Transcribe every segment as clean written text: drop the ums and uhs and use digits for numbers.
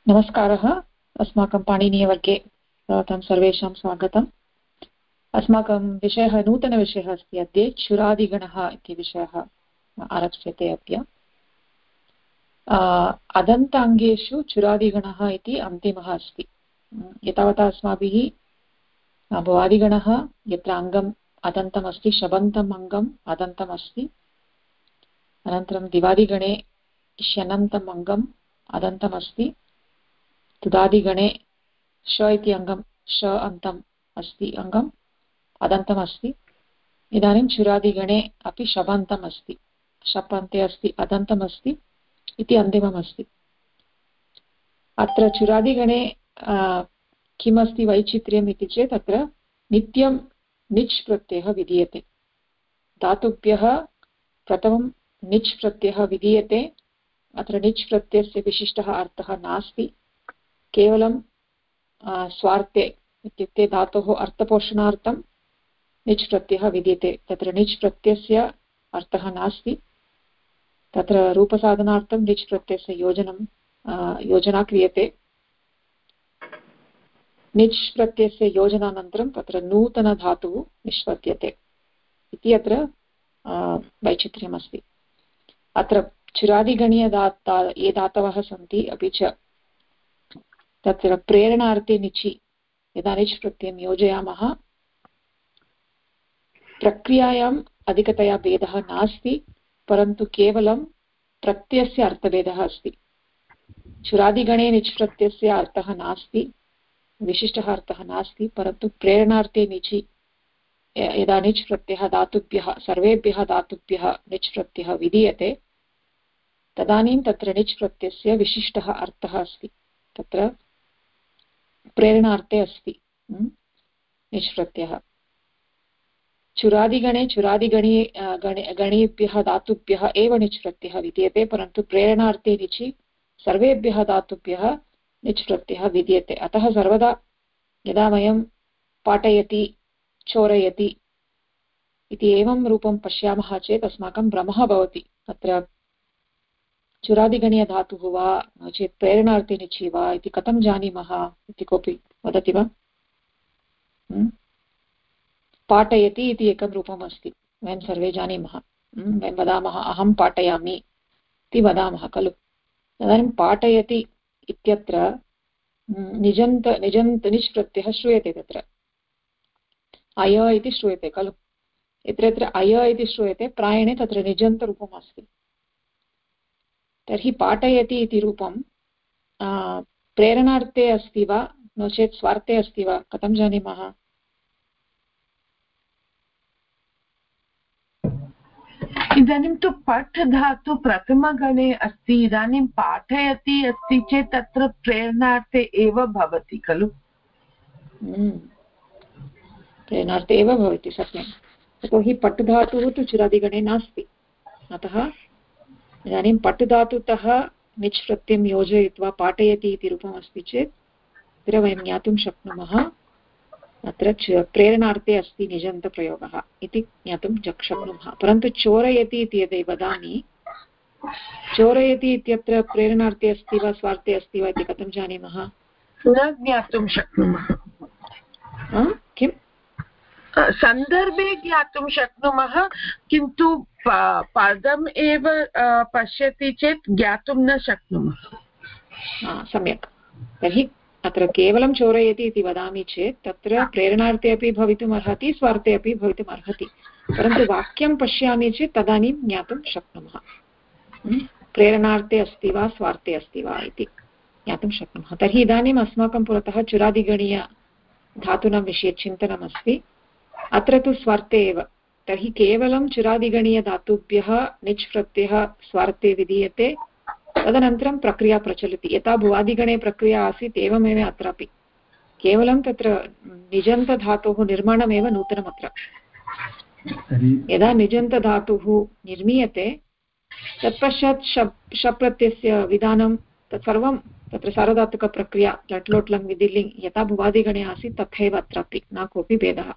नमस्कारः। अस्माकं पाणिनीयवर्गे भवतां सर्वेषां स्वागतम्। अस्माकं विषयः नूतनविषयः अस्ति। अद्य क्षुरादिगणः इति विषयः आरप्स्यते अद्य। अदन्ताङ्गेषु क्षुरादिगणः इति अन्तिमः अस्ति। एतावता अस्माभिः भवादिगणः यत्र अङ्गम् अदन्तमस्ति, शबन्तम् अङ्गम् अदन्तमस्ति, अनन्तरं दिवादिगणे श्यनन्तम् अङ्गम् अदन्तमस्ति, तुदादिगणे श इति अङ्गं श अन्तम् अस्ति, अङ्गम् अदन्तमस्ति। इदानीं क्षुरादिगणे अपि शबन्तम् अस्ति, शप् अन्ते अस्ति, अदन्तमस्ति इति अन्तिममस्ति। अत्र क्षुरादिगणे किमस्ति वैचित्र्यम् इति चेत् अत्र नित्यं निच् प्रत्ययः विधीयते। धातुभ्यः प्रथमं निच् प्रत्ययः विधीयते। अत्र निच् प्रत्ययस्य विशिष्टः अर्थः नास्ति, केवलं स्वार्थे इत्युक्ते धातोः अर्थपोषणार्थं निच् प्रत्ययः विद्यते। तत्र निच् प्रत्ययस्य अर्थः नास्ति, तत्र रूपसाधनार्थं निच् प्रत्ययस्य योजना क्रियते। निच् प्रत्ययस्य योजनानन्तरं तत्र नूतनधातुः निष्पद्यते इति अत्र वैचित्र्यमस्ति। अत्र क्षुरादिगणीय ये धातवः सन्ति, अपि च तत्र प्रेरणार्थे निचि यदा निच् प्रत्ययं योजयामः, प्रक्रियायाम् अधिकतया भेदः नास्ति, परन्तु केवलं प्रत्ययस्य अर्थभेदः अस्ति। क्षुरादिगणे निच् प्रत्ययस्य अर्थः नास्ति, विशिष्टः अर्थः नास्ति, परन्तु प्रेरणार्थे निचि यदा निच् प्रत्ययः धातुभ्यः सर्वेभ्यः धातुभ्यः निच् प्रत्ययः विधीयते, तदानीं तत्र निच् प्रत्ययस्य विशिष्टः अर्थः अस्ति। तत्र प्रेरणार्थे अस्ति निच् प्रत्ययः। क्षुरादिगणे गणेभ्यः धातुभ्यः एव निच् प्रत्ययः विद्यते, परन्तु प्रेरणार्थे निचि सर्वेभ्यः धातुभ्यः निच् प्रत्ययः विद्यते। अतः सर्वदा यदा वयं पाठयति, चोरयति इति एवं रूपं पश्यामः चेत् अस्माकं भ्रमः भवति। अत्र क्षुरादिगणीय धातुः वा नो चेत् प्रेरणार्थे निचि वा इति कथं जानीमः इति कोऽपि वदति वा? पाठयति इति एकं रूपम् अस्ति, वयं सर्वे जानीमः। वयं वदामः अहं पाठयामि इति वदामः खलु। तदानीं पाठयति इत्यत्र निच् प्रत्ययः श्रूयते, तत्र अय इति श्रूयते खलु। यत्र अय इति श्रूयते प्रायणे तत्र निजन्तरूपम् अस्ति। तर्हि पाठयति इति रूपं प्रेरणार्थे अस्ति वा नो चेत् स्वार्थे अस्ति वा, कथं जानीमः? इदानीं तु पठ् धातु प्रथमगणे अस्ति, इदानीं पाठयति अस्ति चेत् तत्र प्रेरणार्थे एव भवति खलु। प्रेरणार्थे एव भवति, सत्यं। यतोहि पठ् धातुः तु क्षुरादिगणे नास्ति। अतः इदानीं पठ् धातुतः निच् प्रत्ययं योजयित्वा पाठयति इति रूपम् अस्ति चेत् तत्र वयं ज्ञातुं शक्नुमः अत्र प्रेरणार्थे अस्ति निजन्तप्रयोगः इति ज्ञातुं शक्नुमः। परन्तु चोरयति इति यदि वदामि, चोरयति इत्यत्र प्रेरणार्थे अस्ति वा स्वार्थे अस्ति वा इति कथं जानीमः? न ज्ञातुं शक्नुमः। किं सन्दर्भे ज्ञातुं शक्नुमः, किन्तु पदम् एव पश्यति चेत् ज्ञातुं न शक्नुमः। सम्यक्। तर्हि अत्र केवलं चोरयति इति वदामि चेत् तत्र प्रेरणार्थे अपि भवितुम् अर्हति, स्वार्थे अपि भवितुम् अर्हति, परन्तु वाक्यं पश्यामि चेत् तदानीं ज्ञातुं शक्नुमः प्रेरणार्थे अस्ति वा स्वार्थे अस्ति वा इति ज्ञातुं शक्नुमः। तर्हि इदानीम् अस्माकं पुरतः चुरादिगणीय धातूनां विषये चिन्तनमस्ति। अत्र तु स्वार्थे एव। तर्हि केवलं चुरादिगणीयधातुभ्यः निच् प्रत्ययः स्वार्थे विधीयते, तदनन्तरं प्रक्रिया प्रचलति। यथा भुवादिगणे प्रक्रिया आसीत् एवमेव अत्रापि, केवलं तत्र निजन्तधातोः निर्माणमेव नूतनमत्र। यदा निजन्तधातुः निर्मीयते तत्पश्चात् शप् प्रत्ययस्य विधानं तत्सर्वं तत्र सार्वधातुकप्रक्रिया लट् लोट् लङ् विधिलिङ् यथा भुवादिगणे आसीत् तथैव अत्रापि, न कोऽपि भेदः।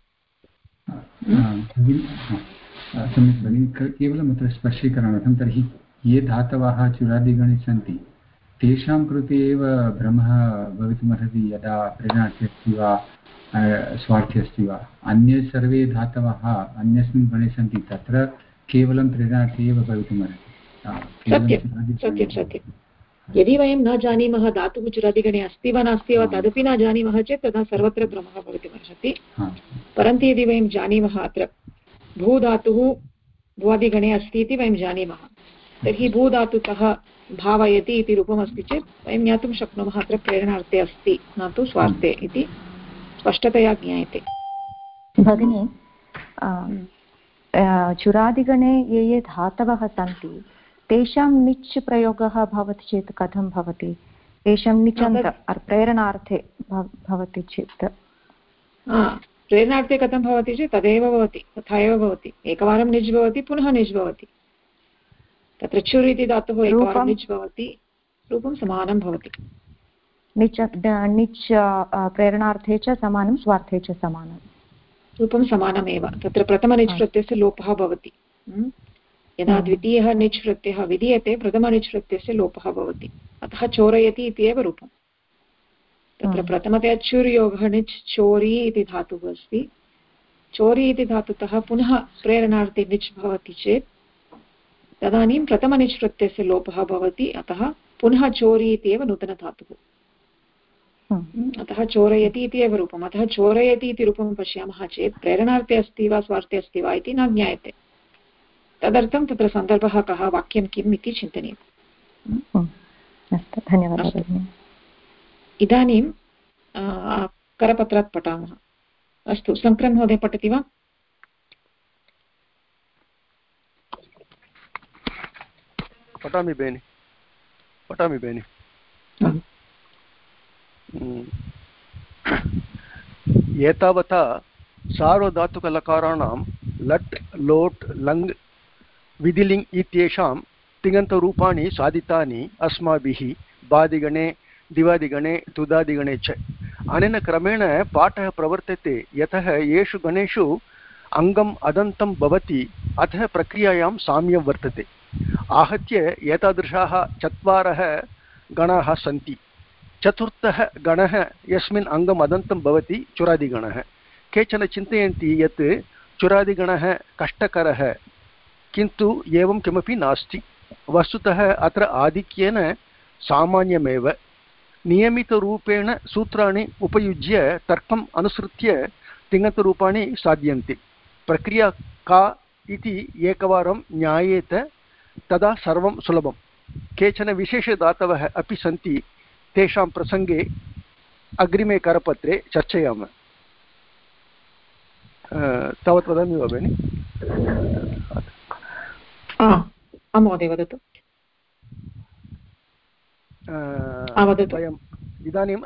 सम्यक् भगिनि, केवलम् अत्र स्पष्टीकरणार्थं, तर्हि ये धातवः चुरादिगणे सन्ति तेषां कृते एव भ्रमः भवितुमर्हति यदा प्रेरणार्थे अस्ति वा स्वार्थे अस्ति वा। अन्ये सर्वे धातवः अन्यस्मिन् गणे सन्ति, तत्र केवलं प्रेरणार्थे एव भवितुमर्हति। सत्यं सत्यं। यदि वयं न जानीमः धातुः चुरादिगणे अस्ति वा नास्ति वा तदपि न जानीमः चेत् तदा सर्वत्र भ्रमः भवितुमर्हति। परन्तु यदि वयं जानीमः अत्र भूधातुः भुवादिगणे अस्ति इति वयं जानीमः, तर्हि भूधातुतः भावयति इति रूपमस्ति चेत् वयं ज्ञातुं शक्नुमः अत्र प्रेरणार्थे अस्ति न तु स्वार्थे इति स्पष्टतया ज्ञायते। भगिनी, चुरादिगणे ये ये धातवः सन्ति तेषां निच् प्रयोगः भवति चेत् कथं भवति? तेषां निचन्त प्रेरणार्थे भवति चेत् प्रेरणार्थे कथं भवति चेत् तदेव भवति, तथा एव भवति। एकवारं निच् भवति पुनः निच् भवति। तत्र चुर् इति धातुः एकवारं निच् भवति, रूपं समानं भवति। निच् प्रेरणार्थे च समानं, स्वार्थे च समानं, रूपं समानमेव। तत्र प्रथमनिच् प्रत्ययस्य लोपः भवति। यदा द्वितीयः निच् प्रत्ययः विधीयते प्रथमनिच् प्रत्ययस्य लोपः भवति, अतः चोरयति इत्येव रूपम्। तत्र प्रथमतया चुर् योगः निच् चोरी इति धातुः अस्ति। चोरी इति धातुतः पुनः प्रेरणार्थे निच् भवति चेत् तदानीं प्रथमनिच् प्रत्ययस्य लोपः भवति, अतः पुनः चोरी इत्येव नूतनधातुः। अतः चोरयति इति एव रूपम्। अतः चोरयति इति रूपं पश्यामः चेत् प्रेरणार्थे अस्ति वा स्वार्थे अस्ति वा इति न ज्ञायते। तदर्थं तत्र सन्दर्भः कः, वाक्यं किम् इति चिन्तनीयम्। अस्तु, धन्यवादः। इदानीं करपत्रात् पठामः। अस्तु, शङ्करन् महोदय पठति वा? पठामि बेनि। एतावता सार्वधातुकलकाराणां लट् लोट् लङ् विधिलिङ् इत्येषां तिङन्तरूपाणि साधितानि अस्माभिः बादिगणे दिवादिगणे तुदादिगणे च। अनेन क्रमेण पाठः प्रवर्तते, यतः येषु गणेषु अङ्गम् अदन्तं भवति अतः प्रक्रियायां साम्यं वर्तते। आहत्य एतादृशाः 4 गणाः सन्ति। चतुर्थः गणः यस्मिन् अङ्गम् अदन्तं भवति चुरादिगणः। केचन चिन्तयन्ति यत् चुरादिगणः कष्टकरः, किन्तु एवं किमपि नास्ति। वस्तुतः अत्र आधिक्येन सामान्यमेव। नियमितरूपेण सूत्राणि उपयुज्य तर्कम् अनुसृत्य तिङन्तरूपाणि साध्यन्ते। प्रक्रिया का इति एकवारं ज्ञायेत, तदा सर्वं सुलभं। केचन विशेषधातवः अपि सन्ति, तेषां प्रसङ्गे अग्रिमे करपत्रे चर्चयामः। तावत् वदामि वा भगिनि? महोदय वदतु। वयम् इदानीं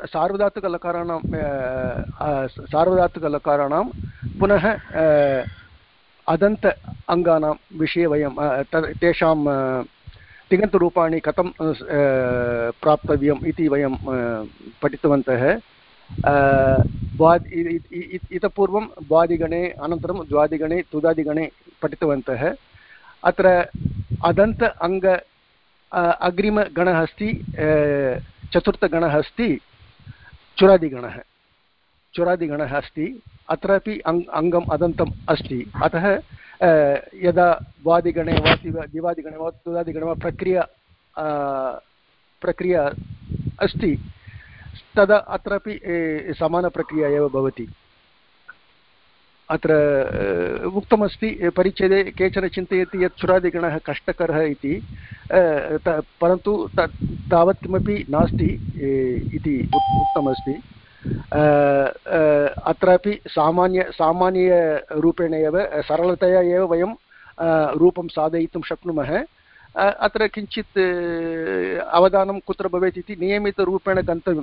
सार्वधातुकलकाराणां पुनः अदन्त अङ्गानां विषये वयं तेषां तिङन्तरूपाणि कथं प्राप्तव्यम् इति वयं पठितवन्तः। इतः पूर्वं द्वादिगणे अनन्तरं द्वादिगणे तुदादिगणे पठितवन्तः। अत्र अदन्त अङ्ग अग्रिमगणः अस्ति, चतुर्थगणः अस्ति चुरादिगणः अस्ति। अत्रापि अङ्गम् अदन्तम् अस्ति। अतः यदा द्वादिगणे वा दिवादिगणे वा तुदादिगणे वा प्रक्रिया अस्ति, तदा अत्रापि समानप्रक्रिया एव भवति। अत्र उक्तमस्ति परिच्छेदे, केचन चिन्तयति यत् चुरादिगणः कष्टकरः इति, परन्तु तावत् किमपि नास्ति इति उक्तमस्ति। अत्रापि सामान्यरूपेण एव सरलतया एव वयं रूपं साधयितुं शक्नुमः। अत्र किञ्चित् अवधानं कुत्र भवेत् इति, नियमितरूपेण गन्तव्यं।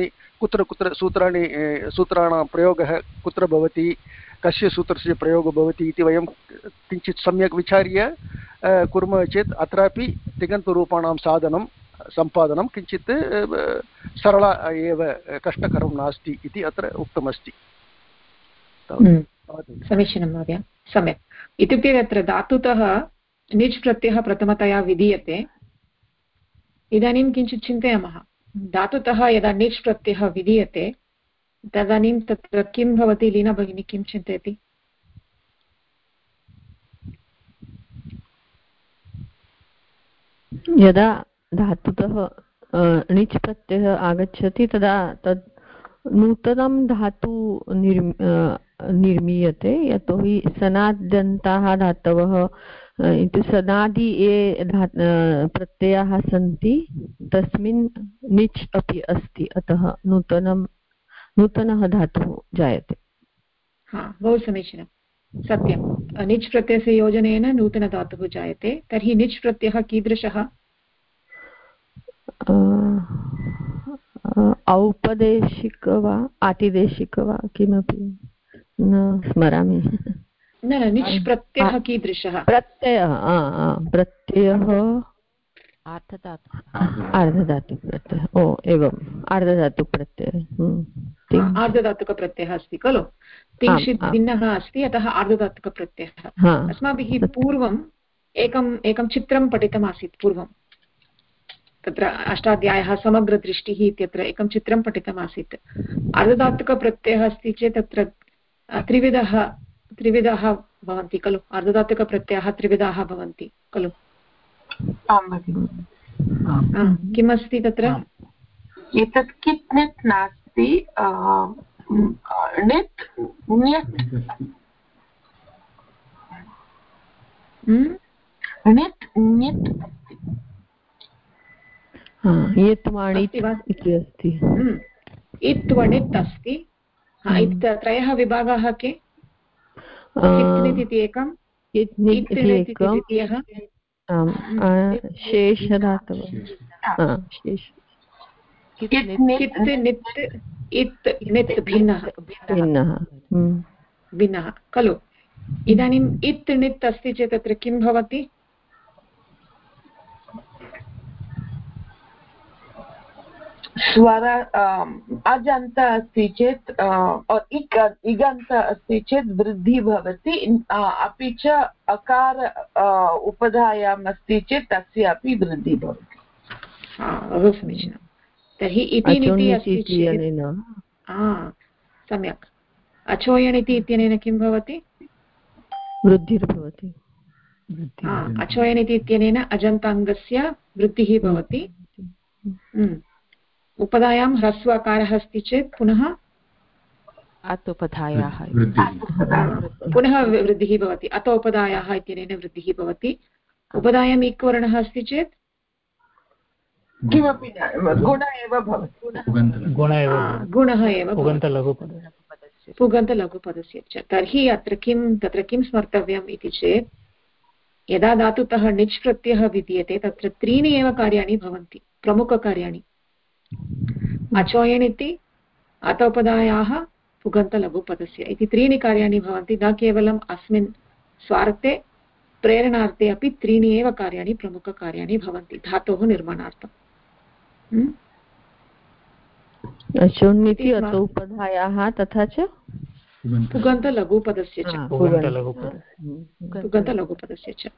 सूत्राणां प्रयोगः कुत्र भवति, कस्य सूत्रस्य प्रयोगः भवति इति वयं किञ्चित् सम्यक् विचार्य कुर्मः चेत् अत्रापि तिङन्तरूपाणां सम्पादनं किञ्चित् सरला एव, कष्टकरं नास्ति इति अत्र उक्तमस्ति। समीचीनं महोदय, सम्यक्। इत्युक्ते तत्र धातुतः निच् प्रत्ययः प्रथमतया विधीयते, इदानीं किञ्चित् चिन्तयामः। धातुतः यदा निच् प्रत्ययः विधीयते तदानीं तत्र किं भवति? लीना भगिनी किं चिन्तयति? यदा धातुतः णिच् प्रत्ययः आगच्छति तदा तद् नूतनं धातु निर्मीयते, यतोहि सनाद्यन्ताः धातवः इति सनादि ये प्रत्ययाः सन्ति तस्मिन् निच् अपि अस्ति, अतः नूतनः धातुः जायते। बहु समीचीनं, सत्यं। निच् प्रत्ययस्य योजनेन नूतनधातुः जायते। तर्हि निच् प्रत्ययः कीदृशः? औपदेशिक वा आतिदेशिक वा किमपि न स्मरामि। न निच् प्रत्ययः कीदृशः? प्रत्ययः आर्धधातुकप्रत्ययः। ओ एवम्, आर्धधातुकप्रत्ययः। आर्धधातुकप्रत्ययः अस्ति खलु, किञ्चित् भिन्नः अस्ति, अतः आर्धधातुकप्रत्ययः। अस्माभिः पूर्वम् एकं चित्रं पठितमासीत् पूर्वं, तत्र अष्टाध्यायः समग्रदृष्टिः इत्यत्र एकं चित्रं पठितमासीत्। आर्धधातुकप्रत्ययः अस्ति चेत् तत्र त्रिविधाः भवन्ति खलु, आर्धधातुकप्रत्ययाः त्रिविधाः भवन्ति खलु। किमस्ति तत्र? एतत् कित् नित् नास्ति, नित् नित् नित् इति अस्ति। इत्वणित् अस्ति। त्रयः विभागाः के? इति एकं, द्वितीयः, शेषधातवः। भिन्नः खलु। इदानीम् इत् णित् अस्ति चेत् तत्र किं भवति? स्वर अजन्त अस्ति चेत् इगन्त अस्ति चेत् वृद्धिः भवति, अपि च अकार उपधायाम् अस्ति चेत् तस्य अपि वृद्धिः भवति। बहु समीचीनं। तर्हि इति नीति अस्ति चेत् सम्यक्। अचोयणिति इत्यनेन किं भवति? वृद्धिर्भवति। अचोयणिति इत्यनेन अजन्ताङ्गस्य वृद्धिः भवति। उपधायां ह्रस्वकारः अस्ति चेत् पुनः अतोपधायाः पुनः वृद्धिः भवति। अतोपधायाः इत्यनेन वृद्धिः भवति। उपधायाम् इक्वर्णः अस्ति चेत् किमपि गुण एव भवति, गुणः एव पुगन्तलघुपदस्य च। तर्हि अत्र तत्र किं स्मर्तव्यम् इति चेत् यदा धातुतः निच् प्रत्ययः विद्यते तत्र त्रीणि एव कार्याणि भवन्ति, प्रमुखकार्याणि। अचोयणिति, अतोपधायाः, पुगन्तलघुपदस्य इति त्रीणि कार्याणि भवन्ति। न केवलम् अस्मिन् स्वार्थे, प्रेरणार्थे अपि त्रीणि एव कार्याणि प्रमुखकार्याणि भवन्ति धातोः निर्माणार्थम्। अचोन्निति, अतोपधायाः तथा च पुगन्तलघुपदस्य च। पुगन्तलघुपदस्य च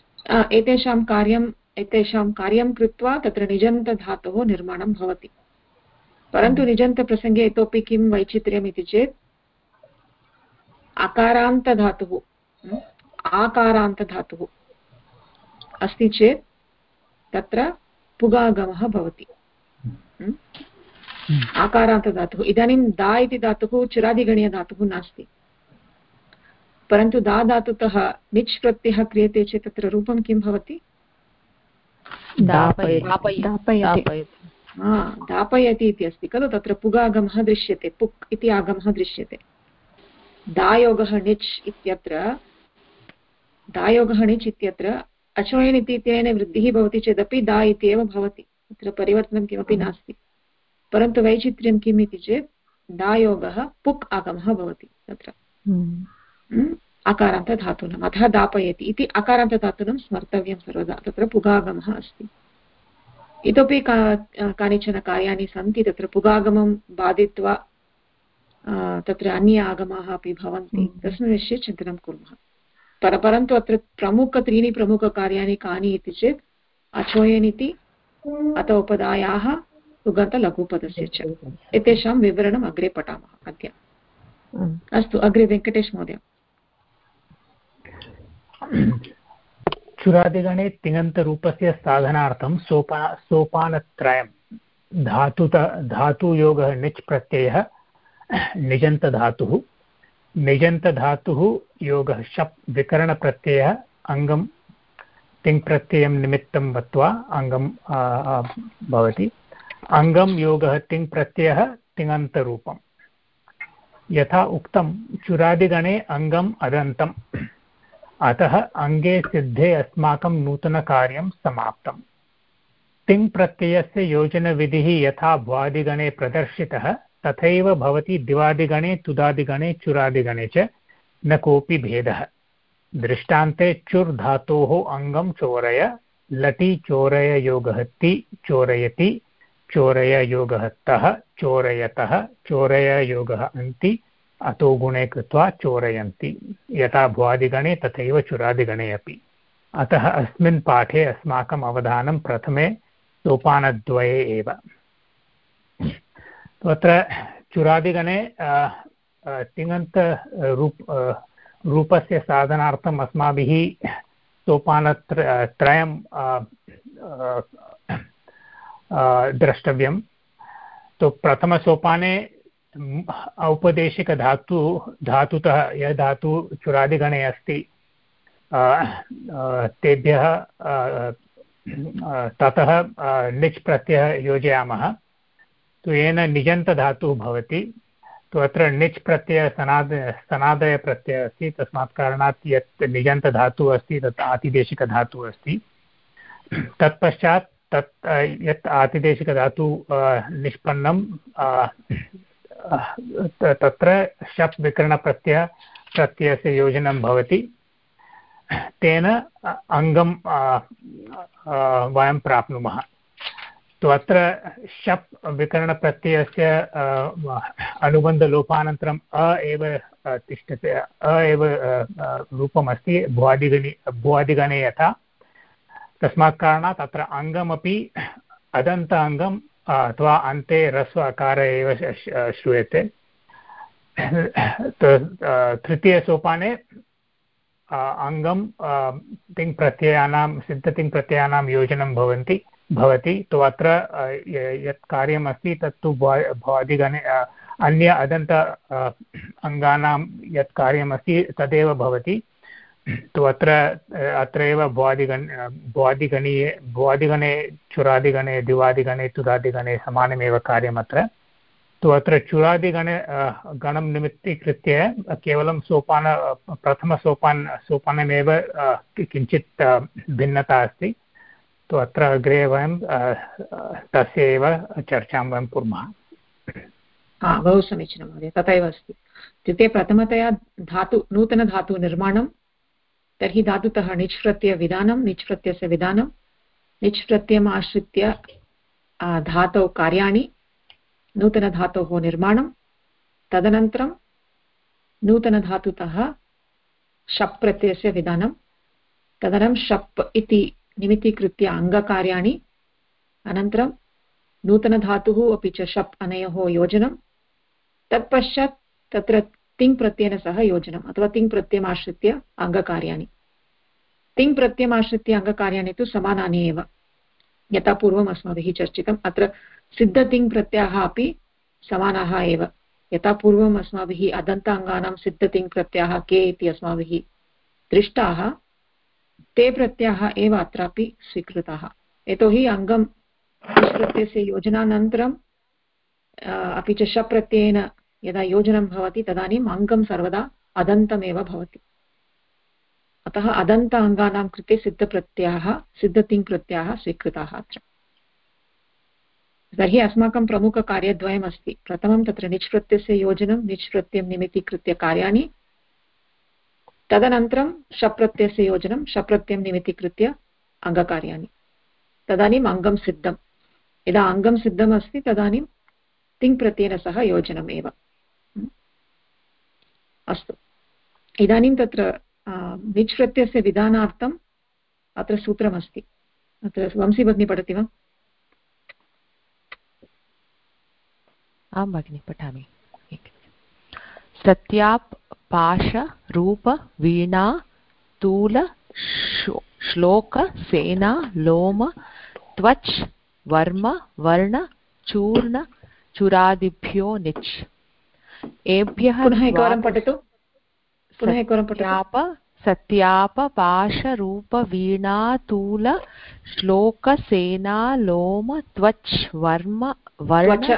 एतेषां कार्यं कृत्वा तत्र निजन्तधातोः निर्माणं भवति। परन्तु निजन्तप्रसङ्गे इतोपि किं वैचित्र्यम् इति चेत् आकारान्तधातुः अस्ति चेत् तत्र पुगागमः भवति। आकारान्तधातुः, इदानीं दा इति धातुः चिरादिगणीयधातुः नास्ति, परन्तु दा धातुतः निच् प्रत्ययः क्रियते चेत् तत्र रूपं किं भवति? दापयति इति अस्ति खलु। तत्र पुगागमः दृश्यते, पुक् इति आगमः दृश्यते। दायोगः निच् इत्यत्र अचोयन् इत्यनेन वृद्धिः भवति चेदपि दा इत्येव भवति, तत्र परिवर्तनं किमपि नास्ति। परन्तु वैचित्र्यं किम् इति चेत् दायोगः पुक् आगमः भवति तत्र अकारान्तधातूनाम्। अतः दापयति इति अकारान्तधातूनां स्मर्तव्यं सर्वदा, तत्र पुगागमः अस्ति। इतोपि कानिचन कार्याणि सन्ति तत्र पुगागमं बाधित्वा तत्र अन्य आगमाः अपि भवन्ति, तस्मिन् विषये चिन्तनं कुर्मः। परन्तु अत्र त्रीणि प्रमुखकार्याणि कानि इति चेत् अचोयन् इति, अत उपधायाः सुगन्तलघुपदस्य च एतेषां विवरणम् अग्रे पठामः अद्य। अस्तु, अग्रे वेङ्कटेश महोदय। चुरादिगणे तिङन्तरूपस्य साधनार्थं सोपानत्रयं धातुयोगः निच् प्रत्ययः निजन्तधातुः, निजन्तधातुः योगः शप् विकरणप्रत्ययः अङ्गं तिङ्प्रत्ययं निमित्तं बत्वा अङ्गं भवति। अङ्गं योगः तिङ्प्रत्ययः तिङन्तरूपम्। यथा उक्तं चुरादिगणे अङ्गम् अदन्तम्, अतः अङ्गे सिद्धे अस्माकं नूतनकार्यं समाप्तम्। तिङ्प्रत्ययस्य योजनविधिः यथा भ्वादिगणे प्रदर्शितः तथैव भवति दिवादिगणे, तुदादिगणे, चुरादिगणे च न कोऽपि भेदः। दृष्टान्ते चुर् धातोः अङ्गं चोरय, लटि चोरय योगः ति चोरयति, चोरय योगः तः चोरयतः, चोरय योगः अन्ति अतो गुणे कृत्वा चोरयन्ति। यथा भ्वादिगणे तथैव चुरादिगणे अपि। अतः अस्मिन् पाठे अस्माकम् अवधानं प्रथमे सोपानद्वये एव। तत्र चुरादिगणे तिङन्तरूपस्य साधनार्थम् अस्माभिः सोपानत्रयं द्रष्टव्यं। तो प्रथमसोपाने औपदेशिकधातुतः यः धातु चुरादिगणे अस्ति तेभ्यः ततः निच् प्रत्ययः योजयामः, तो येन निजन्तधातुः भवति। तो अत्र निच् प्रत्ययः सनादयप्रत्ययः अस्ति, तस्मात् कारणात् यत् निजन्तधातुः अस्ति तत् आतिदेशिकधातुः अस्ति। तत्पश्चात् यत् आतिदेशिकधातु निष्पन्नं तत्र शप् विकरणप्रत्ययस्य योजनं भवति। तेन अङ्गं वयं प्राप्नुमः। तो अत्र शप् विकरणप्रत्ययस्य अनुबन्धलोपानन्तरम् अ एव तिष्ठति, अ एव रूपमस्ति भुवादिगणे यथा। तस्मात् कारणात् अत्र अङ्गमपि अदन्त अङ्गम् अथवा अन्ते ह्रस्व अकार एव श्रूयते। तृतीयसोपाने अङ्गं तिङ्प्रत्ययानां सिद्धतिङ्प्रत्ययानां योजनं भवति। तो अत्र यत् कार्यम् अस्ति तत्तु भ्वादिगणे अन्य अदन्त अङ्गानां यत् कार्यमस्ति तदेव भवति। तो अत्रैव भ्वादिगणे चुरादिगणे दिवादिगणे तुदादिगणे समानमेव कार्यम् अत्र। तो अत्र चुरादिगणे गणं निमित्तीकृत्य केवलं प्रथमसोपानमेव किञ्चित् भिन्नता अस्ति। तो अत्र अग्रे वयं तस्य एव चर्चां वयं कुर्मः। बहु समीचीनं महोदय, तथैव अस्ति। इत्युक्ते प्रथमतया नूतनधातुनिर्माणं, तर्हि धातुतः निच् प्रत्ययविधानं, निच् प्रत्ययस्य विधानं, निच् प्रत्ययम् आश्रित्य धातौ कार्याणि, नूतनधातोः निर्माणं, तदनन्तरं नूतनधातुतः शप् प्रत्ययस्य विधानं, तदनन्तरं शप् इति निमित्तीकृत्य अङ्गकार्याणि, अनन्तरं नूतनधातुः अपि च शप् अनयोः योजनं, तत्पश्चात् तत्र तिङ्प्रत्ययेन सह योजनम् अथवा तिङ्प्रत्ययमाश्रित्य अङ्गकार्याणि। तिङ्प्रत्ययमाश्रित्य अङ्गकार्याणि तु समानानि एव, यथा पूर्वम् अस्माभिः चर्चितम्। अत्र सिद्धतिङ्प्रत्ययाः अपि समानाः एव। यथा पूर्वम् अस्माभिः अदन्ताङ्गानां सिद्धतिङ्प्रत्ययाः के इति अस्माभिः दृष्टाः, ते प्रत्ययाः एव अत्रापि स्वीकृताः। यतोहि अङ्गं प्रत्ययस्य योजनानन्तरम् अपि च शप् प्रत्ययेन यदा योजनं भवति तदानीम् अङ्गं सर्वदा अदन्तमेव भवति। अतः अदन्त अङ्गानां कृते सिद्धतिङ्प्रत्ययाः स्वीकृताः अत्र। तर्हि अस्माकं प्रमुखकार्यद्वयम् अस्ति। प्रथमं तत्र निच् प्रत्ययस्य योजनं, निच् प्रत्ययं निमित्तीकृत्य कार्याणि, तदनन्तरं शप् प्रत्ययस्य योजनं, शप् प्रत्ययं निमित्तीकृत्य अङ्गकार्याणि। तदानीम् अङ्गं सिद्धं। यदा अङ्गं सिद्धम् अस्ति तदानीं तिङ्प्रत्ययेन सह योजनम् एव। अस्तु, इदानीं तत्र निच् प्रत्ययस्य विधानार्थम् अत्र सूत्रमस्ति। अत्र वंशी भगिनी पठति वा? आं भगिनि पठामि। सत्याप् पाश रूप वीणा तूल श्लोक सेना लोम त्वच् वर्म वर्ण चूर्ण चुरादिभ्यो निच् एभ्यः सत्याप पाश रूप वीणा तूल श्लोक सेना लोम त्वच् वर्म वर्ण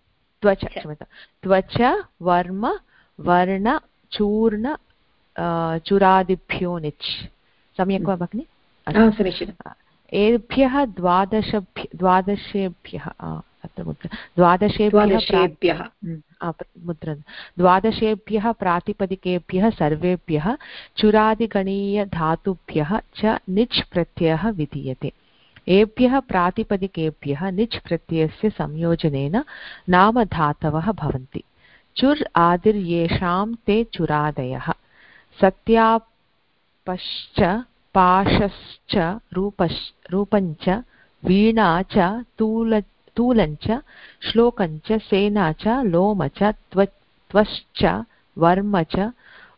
त्वच वर्म वर्ण चूर्ण चुरादिभ्यो निच्। सम्यक् वा भगिनि? एभ्यः द्वादशेभ्यः प्रातिपदिकेभ्यः सर्वेभ्यः चुरादिगणीयधातुभ्यः च निच् प्रत्ययः विधीयते। एभ्यः प्रातिपदिकेभ्यः निच् प्रत्ययस्य संयोजनेन नामधातवः भवन्ति। चुर् आदिर्येषां ते चुरादयः। सत्यापश्च पाशश्च रूपञ्च वीणा च तूलञ्च श्लोकञ्च सेना च लोम च त्वश्च वर्म च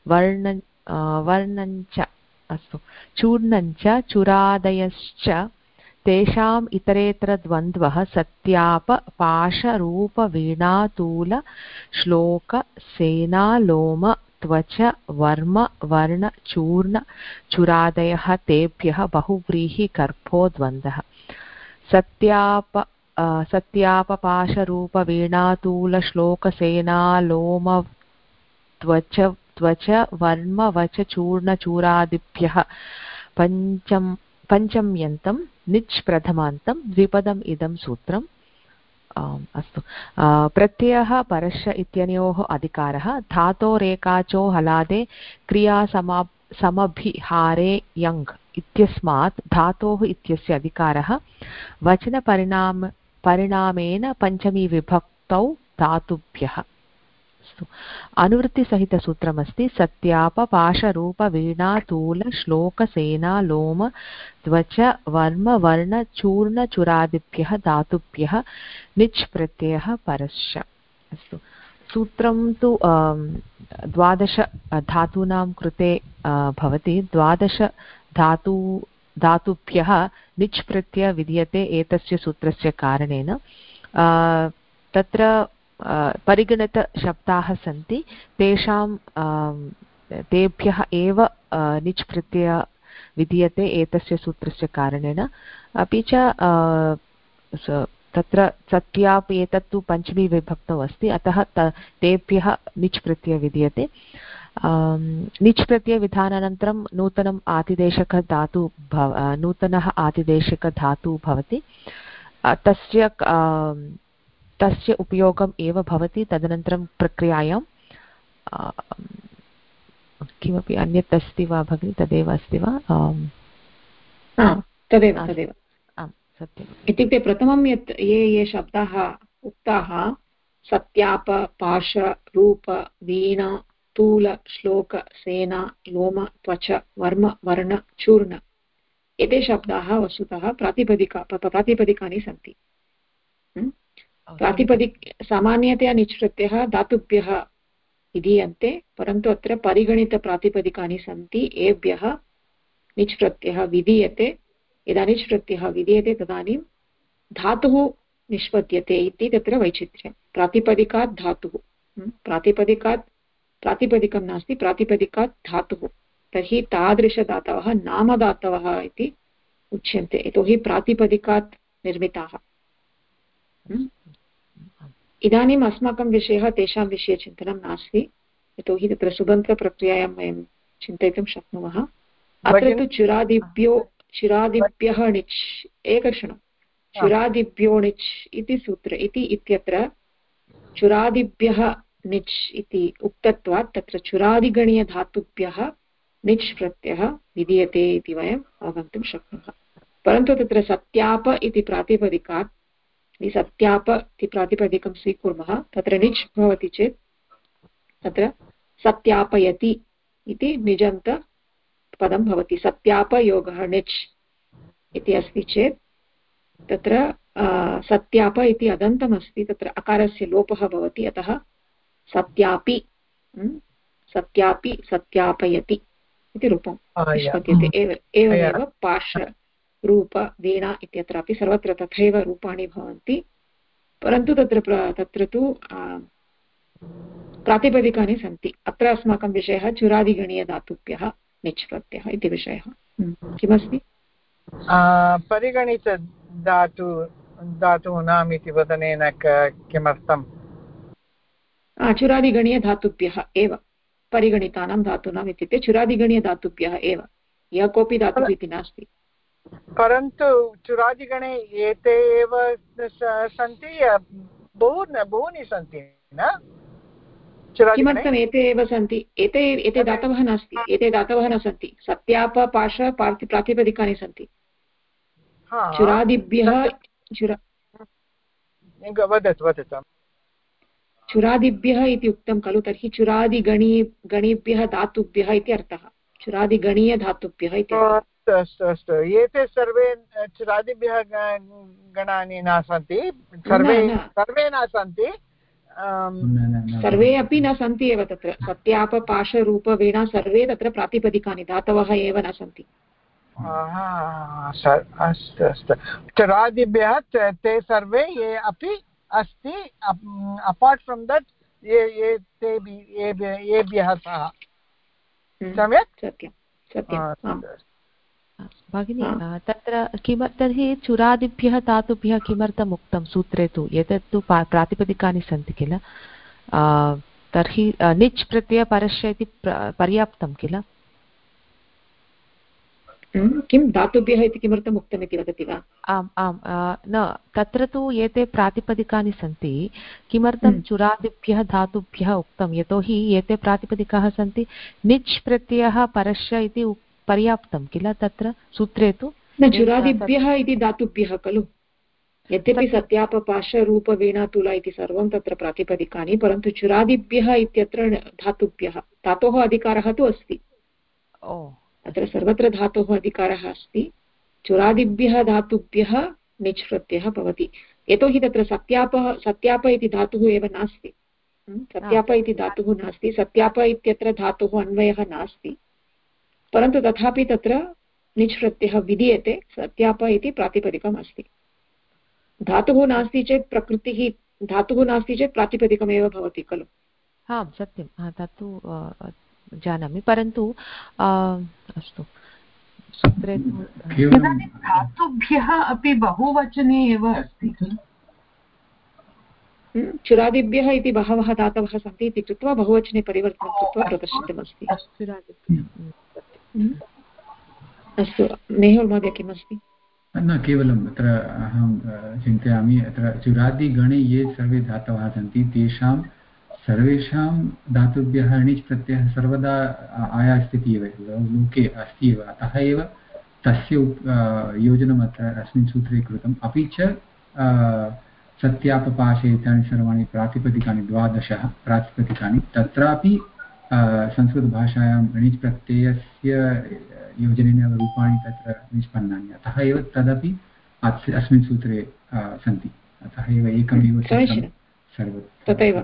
वर्णञ्च अस्तु चूर्णञ्च चुरादयश्च तेषाम् इतरेतरद्वन्द्वः सत्याप पाश रूप वीणा तूल श्लोक सेना लोम त्वच वर्म वर्ण चूर्ण चुरादयः तेभ्यः बहुव्रीहि गर्भो द्वन्द्वः। सत्यापपाश रूप वीणा तूल श्लोक सेना लोम त्वच वर्म वच चूर्ण चूरादिभ्यः पञ्चम्यन्तं निच् प्रथमान्तं द्विपदम् इदं सूत्रम्। अस्तु प्रत्ययः परश्च इत्यनयोः अधिकारः धातोरेकाचो हलादे क्रियासमभिहारे यङ् इत्यस्मात् धातोः इत्यस्य अधिकारः वचनपरिणामेन पञ्चमी विभक्तौ धातुभ्यः। अनुवृत्तिसहितसूत्रमस्ति सत्याप पाश रूप वीणा तूल श्लोक सेना लोम त्वच वर्म वर्ण चूर्ण चुरादिभ्यः धातुभ्यः निच् प्रत्ययः परश्च। अस्तु सूत्रं तु 12 धातूनां कृते भवति। 12 धातुभ्यः निच् प्रत्ययः विधीयते एतस्य सूत्रस्य कारणेन। तत्र परिगणितशब्दाः सन्ति तेभ्यः एव निच् प्रत्ययः विधीयते एतस्य सूत्रस्य कारणेन। अपि च तत्र सत्याप् एतत्तु पञ्चमी विभक्तौ अस्ति अतः तेभ्यः निच् प्रत्ययः विधीयते। निच् प्रत्ययविधानानन्तरं नूतनः आतिदेशिकधातुः भवति। तस्य उपयोगम् एव भवति। तदनन्तरं प्रक्रियायां किमपि अन्यत् अस्ति वा भगिनि? तदेव अस्ति वा? तदेव आम् सत्यम्। इत्युक्ते प्रथमं यत् ये शब्दाः उक्ताः सत्याप पाश रूप वीणा तूल श्लोक सेना लोम त्वच वर्म वर्ण चूर्ण एते शब्दाः वस्तुतः प्रातिपदिकानि सन्ति। सामान्यतया निच् प्रत्ययः धातुभ्यः विधीयन्ते परन्तु अत्र परिगणितप्रातिपदिकानि सन्ति। एभ्यः निच् प्रत्ययः विधीयते। यदा निच् प्रत्ययः विधीयते तदानीं धातुः निष्पद्यते इति तत्र वैचित्र्यं। प्रातिपदिकात् धातुः प्रातिपदिकं नास्ति प्रातिपदिकात् धातुः तर्हि तादृशधातवः नामधातवः इति उच्यन्ते यतोहि प्रातिपदिकात् निर्मिताः। इदानीम् अस्माकं विषयः तेषां विषये चिन्तनं नास्ति यतोहि तत्र सुबन्तप्रक्रियायां वयं चिन्तयितुं शक्नुमः। अत्र तु चिरादिभ्यः निच् एकक्षणं चुरादिभ्यो निच् इति सूत्र इत्यत्र चुरादिभ्यः निच् इति उक्तत्वात् तत्र चुरादिगणीयधातुभ्यः निच् प्रत्ययः विधीयते इति वयम् अवगन्तुं शक्नुमः। परन्तु तत्र सत्याप इति प्रातिपदिकात् सत्याप इति प्रातिपदिकं स्वीकुर्मः तत्र निच् भवति चेत् तत्र सत्यापयति इति निजन्तपदं भवति। सत्यापयोगः निच् इति अस्ति चेत् तत्र सत्याप इति अदन्तमस्ति, तत्र अकारस्य लोपः भवति, अतः सत्यापि सत्यापि सत्यापयति इति रूपं निष्पद्यते। एवमेव पाश रूप वीणा इत्यत्रापि सर्वत्र तथैव रूपाणि भवन्ति, परन्तु तत्र तु प्रातिपदिकानि सन्ति। अत्र अस्माकं विषयः चुरादिगणीयधातुभ्यः निच् प्रत्ययः इति विषयः। किमस्ति परिगणित धातूनाम् इति वदनेन किमर्थम्? चुरादिगणीयधातुभ्यः एव, परिगणितानां धातूनाम् इत्युक्ते चुरादिगणीयधातुभ्यः एव, यः कोऽपि धातुः इति नास्ति। परन्तु चुरादिगणे एते एव सन्ति, बहूनि सन्ति न? किमर्थम् एते एव सन्ति? एते धातवः नास्ति, एते धातवः न सन्ति। सत्याप पाश प्रातिपदिकानि सन्ति। चुरादिभ्यः चुरादिभ्यः इति उक्तं खलु, तर्हि चुरादिगणीभ्यः धातुभ्यः इति अर्थः, चुरादिगणीयधातुभ्यः इति। अस्तु अस्तु, एते सर्वे चुरादिभ्यः गणानि न सन्ति, सर्वे न सन्ति, सर्वे अपि न सन्ति एव। तत्र सत्याप पाश रूप वीणा सर्वे तत्र प्रातिपदिकानि, धातवः एव न सन्ति। अस्तु अस्तु, चुरादिभ्यः ते सर्वे ये अपि अस्ति, अपार्ट् फ्रम् दट् येभ्यः सह। सम्यक्? सत्यं सत्यं भगिनी, तत्र तर्हि चुरादिभ्यः धातुभ्यः किमर्थम् उक्तं सूत्रे तु? एतत् तु प्रातिपदिकानि सन्ति किल, तर्हि निच् प्रत्यय परस्य इति पर्याप्तं किल? किं धातुभ्यः इति किमर्थम् उक्तम् इति वदति वा? आम् आम्, न, तत्र तु एते प्रातिपदिकानि सन्ति, किमर्थं चुरादिभ्यः धातुभ्यः उक्तं? यतोहि एते प्रातिपदिकाः सन्ति, निच् प्रत्ययः परस्य इति पर्याप्तं किल तत्र सूत्रे तु? न, चुरादिभ्यः इति धातुभ्यः खलु, यद्यपि सत्याप पाश रूप वीणा तुला इति सर्वं तत्र प्रातिपदिकानि, परन्तु चुरादिभ्यः इत्यत्र धातुभ्यः, धातोः अधिकारः तु अस्ति। अत्र सर्वत्र धातोः अधिकारः अस्ति, चुरादिभ्यः धातुभ्यः निच् प्रत्ययः भवति। यतोहि तत्र सत्याप इति धातुः एव नास्ति, सत्याप इति धातुः नास्ति, सत्याप इत्यत्र धातुः अन्वयः नास्ति, परन्तु तथापि तत्र निच् प्रत्ययः विधीयते, सत्याप इति प्रातिपदिकम् अस्ति। धातुः नास्ति चेत् प्रकृतिः, धातुः नास्ति चेत् प्रातिपदिकमेव भवति खलु। आं सत्यं, तत्तु जानामि, परन्तु अस्तु, सूत्रे धातुभ्यः अपि बहुवचने एव अस्ति खलु। चुरादिभ्यः इति बहवः धातवः सन्ति इति कृत्वा बहुवचने परिवर्तनं कृत्वा प्रदर्शितमस्ति। अस्तु, मेहुल् महोदय किमस्ति? न, केवलम् अत्र अहं चिन्तयामि, अत्र चुरादिगणे ये सर्वे धातवः सन्ति तेषां सर्वेषां धातुभ्यः णिच् प्रत्ययः सर्वदा आयास्थितिः एव लोके अस्ति एव, अतः एव तस्य योजनम् अत्र अस्मिन् सूत्रे कृतम्। अपि च सत्यापपाशे इत्यादि सर्वाणि प्रातिपदिकानि, 12 प्रातिपदिकानि, तत्रापि संस्कृतभाषायां णिच् प्रत्ययस्य योजनेन रूपाणि तत्र निष्पन्नानि, अतः एव तदपि अस्मिन् सूत्रे सन्ति, अतः एव एकमेव तथैव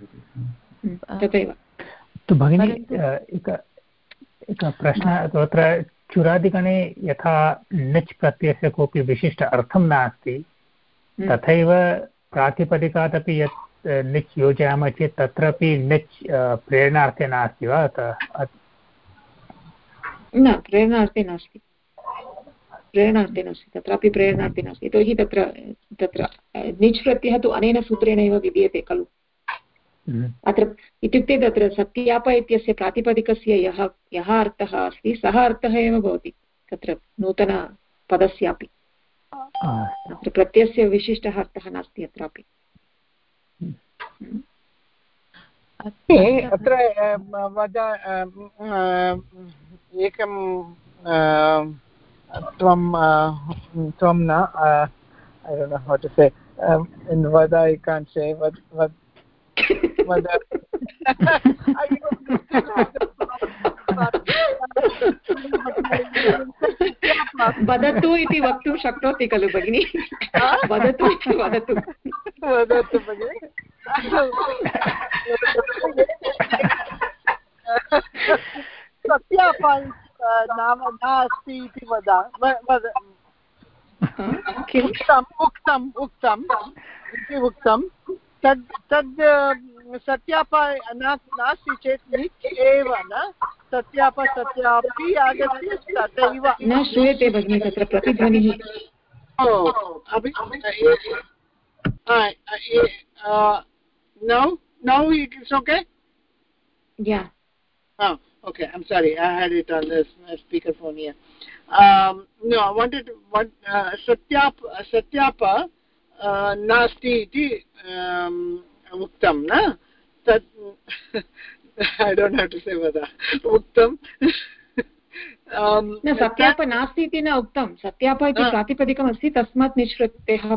तु भगिनी, एकः प्रश्नः तत्र चुरादिगणे यथा निच् प्रत्ययस्य कोऽपि विशिष्ट अर्थं नास्ति, तथैव प्रातिपदिकादपि यत् निच् योजयामः चेत् तत्रापि निच् प्रेरणार्थे नास्ति वा? न, प्रेरणार्थे नास्ति, प्रेरणार्थे नास्ति, तत्रापि प्रेरणार्थे नास्ति, यतोहि तत्र निच् प्रत्ययः तु अनेन सूत्रेण एव विधीयते खलु। अत्र इत्युक्ते तत्र सत्याप इत्यस्य प्रातिपदिकस्य यः अर्थः अस्ति सः अर्थः एव भवति तत्र नूतनपदस्यापि, अत्र प्रत्ययस्य विशिष्टः अर्थः नास्ति अत्रापि। अत्र एकं त्वं न, I don't know how to say, in Vada I can't say, Vada. वदतु इति वक्तुं शक्नोति खलु भगिनि? वदतु इति वदतु भगिनि। सत्यापा नाम नास्ति इति वद। उक्तं तद् सत्यापा नास्ति चेत् निच् एव न सत्यापि आगत्य तथैव न श्रूयते भगिनि तत्र प्रतिध्वनिः। Now it's okay? Yeah. Oh, okay. I'm sorry. I had it on the speakerphone here. No, I wanted to Satyapa nasti iti uktam na. That I don't have to say vada. Uktam. न सत्याप नास्ति इति न उक्तं सत्याप इति प्रातिपदिकम् अस्ति तस्मात् निच् प्रत्ययः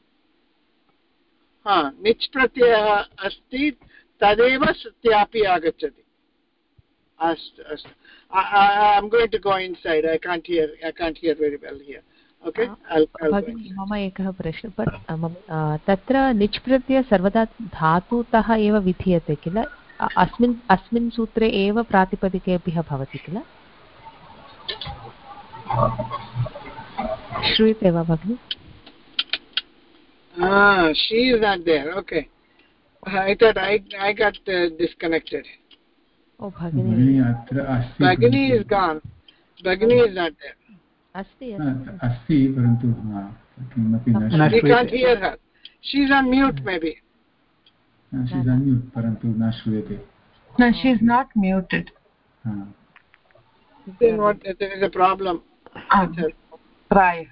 निच् प्रत्ययः अस्ति तदेव सत्यापि आगच्छति अस्तु अस्तु I'm going to go inside. I can't hear very well here. Okay. भगिनी मम एकः प्रश्नः तत्र निच् प्रत्ययः सर्वदा धातुतः एव विधीयते किल अस्मिन् सूत्रे एव प्रातिपदिकेभ्यः भवति किल श्रूयते वा भगिनि she is not there. Okay. I thought I got disconnected. Oh, Bhagini is gone. Bhagini is not there. Asti parantu we can't hear her. She's on mute maybe. She's on mute parantu na shruyate. No, she's not muted. Then what? There is a problem. Prayah.